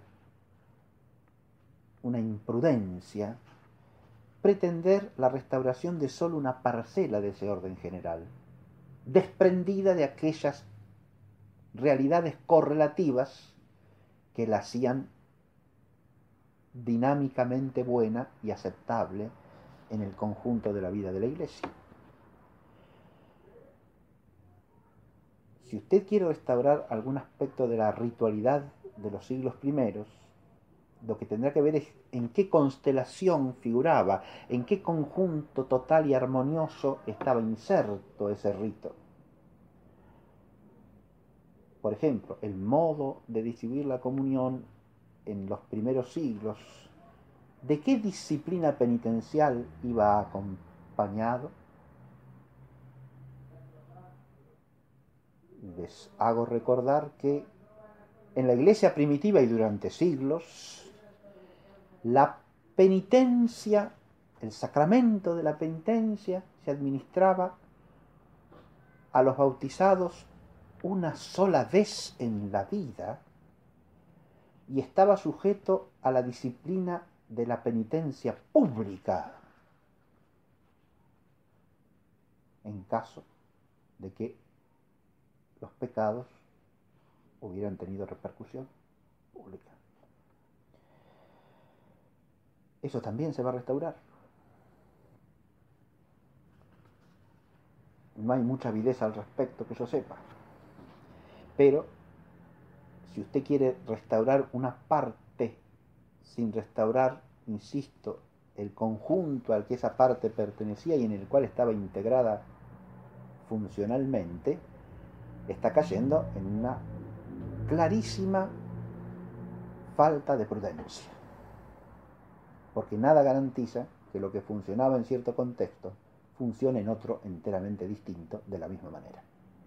una imprudencia pretender la restauración de solo una parcela de ese orden general, desprendida de aquellas realidades correlativas que la hacían dinámicamente buena y aceptable en el conjunto de la vida de la Iglesia. Si usted quiere restaurar algún aspecto de la ritualidad de los siglos primeros, lo que tendrá que ver es en qué constelación figuraba, en qué conjunto total y armonioso estaba inserto ese rito. Por ejemplo, el modo de distribuir la comunión en los primeros siglos, ¿de qué disciplina penitencial iba acompañado? Les hago recordar que en la Iglesia primitiva y durante siglos, la penitencia, el sacramento de la penitencia, se administraba a los bautizados una sola vez en la vida y estaba sujeto a la disciplina de la penitencia pública en caso de que los pecados hubieran tenido repercusión pública. Eso también se va a restaurar. No hay mucha avidez al respecto que yo sepa. Pero si usted quiere restaurar una parte sin restaurar, insisto, el conjunto al que esa parte pertenecía y en el cual estaba integrada funcionalmente, está cayendo en una clarísima falta de prudencia. Porque nada garantiza que lo que funcionaba en cierto contexto funcione en otro enteramente distinto de la misma manera.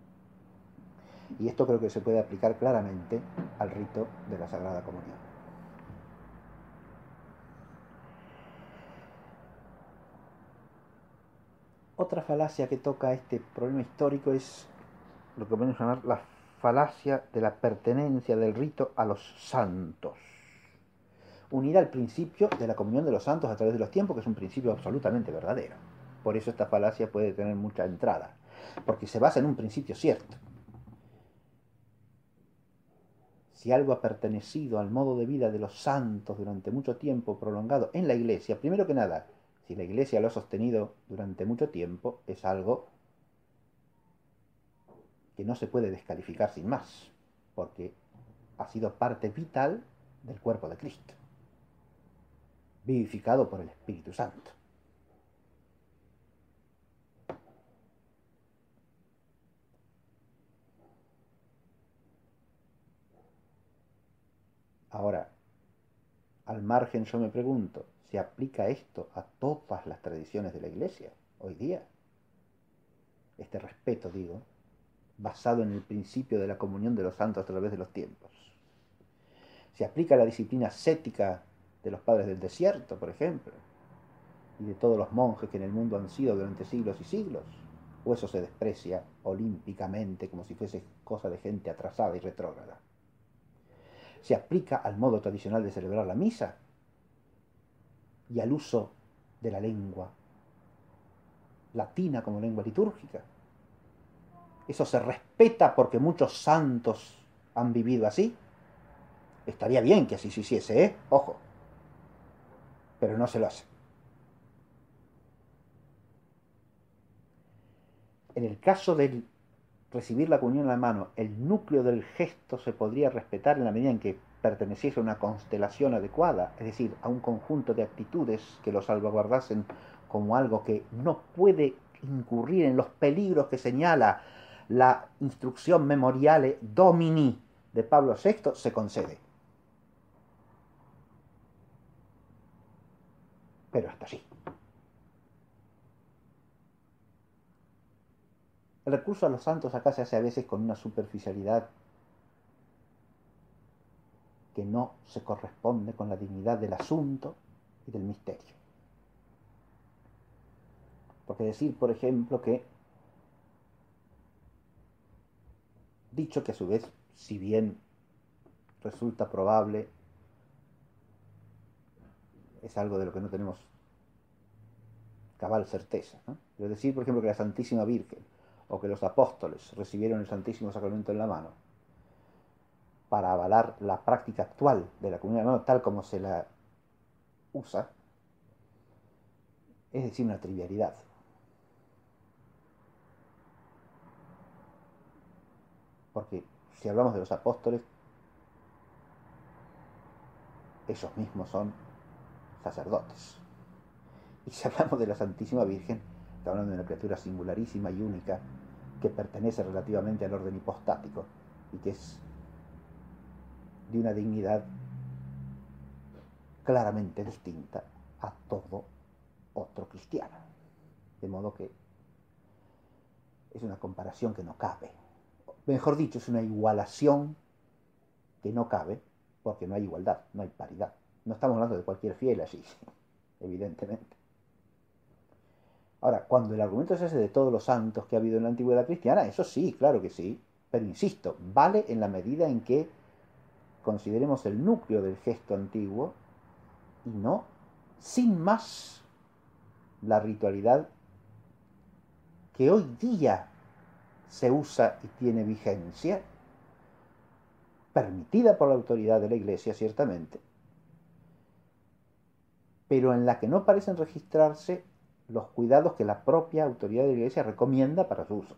Y esto creo que se puede aplicar claramente al rito de la Sagrada Comunión. Otra falacia que toca este problema histórico es lo que podemos llamar la falacia de la pertenencia del rito a los santos, unida al principio de la comunión de los santos a través de los tiempos, que es un principio absolutamente verdadero. Por eso esta falacia puede tener mucha entrada, porque se basa en un principio cierto. Si algo ha pertenecido al modo de vida de los santos durante mucho tiempo prolongado en la Iglesia, primero que nada, si la Iglesia lo ha sostenido durante mucho tiempo, es algo que no se puede descalificar sin más, porque ha sido parte vital del cuerpo de Cristo, vivificado por el Espíritu Santo. Ahora, al margen yo me pregunto, ¿se aplica esto a todas las tradiciones de la Iglesia hoy día? Este respeto, digo, basado en el principio de la comunión de los santos a través de los tiempos. ¿Se aplica a la disciplina ascética de los padres del desierto, por ejemplo? Y de todos los monjes que en el mundo han sido durante siglos y siglos? ¿O eso se desprecia olímpicamente como si fuese cosa de gente atrasada y retrógrada? ¿Se aplica al modo tradicional de celebrar la misa y al uso de la lengua latina como lengua litúrgica? ¿Eso se respeta porque muchos santos han vivido así? Estaría bien que así se hiciese, ¿eh? Ojo. Pero no se lo hace. En el caso de recibir la comunión en la mano, el núcleo del gesto se podría respetar en la medida en que perteneciese a una constelación adecuada, es decir, a un conjunto de actitudes que lo salvaguardasen como algo que no puede incurrir en los peligros que señala la instrucción Memoriale Domini de Pablo VI, se concede. Pero hasta así. El recurso a los santos acá se hace a veces con una superficialidad que no se corresponde con la dignidad del asunto y del misterio. Porque decir, por ejemplo, que, dicho que a su vez, si bien resulta probable, es algo de lo que no tenemos cabal certeza, ¿no? Pero decir, por ejemplo, que la Santísima Virgen o que los apóstoles recibieron el Santísimo Sacramento en la mano para avalar la práctica actual de la comunión en la mano tal como se la usa, es decir, una trivialidad. Porque si hablamos de los apóstoles, ellos mismos son sacerdotes. Y si hablamos de la Santísima Virgen, estamos hablando de una criatura singularísima y única que pertenece relativamente al orden hipostático y que es de una dignidad claramente distinta a todo otro cristiano. De modo que es una comparación que no cabe. Mejor dicho, es una igualación que no cabe porque no hay igualdad, no hay paridad. No estamos hablando de cualquier fiel allí, evidentemente. Ahora, cuando el argumento es ese de todos los santos que ha habido en la antigüedad cristiana, eso sí, claro que sí, pero insisto, vale en la medida en que consideremos el núcleo del gesto antiguo y no, sin más, la ritualidad que hoy día se usa y tiene vigencia, permitida por la autoridad de la Iglesia, ciertamente, pero en la que no parecen registrarse los cuidados que la propia autoridad de la Iglesia recomienda para su uso.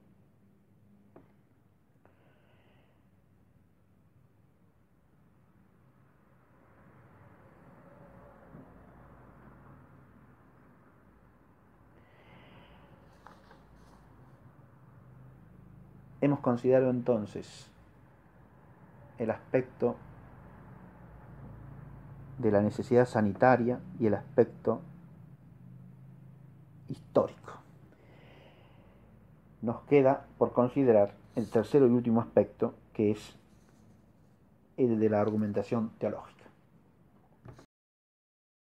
Hemos considerado entonces el aspecto de la necesidad sanitaria y el aspecto histórico. Nos queda por considerar el tercero y último aspecto, que es el de la argumentación teológica.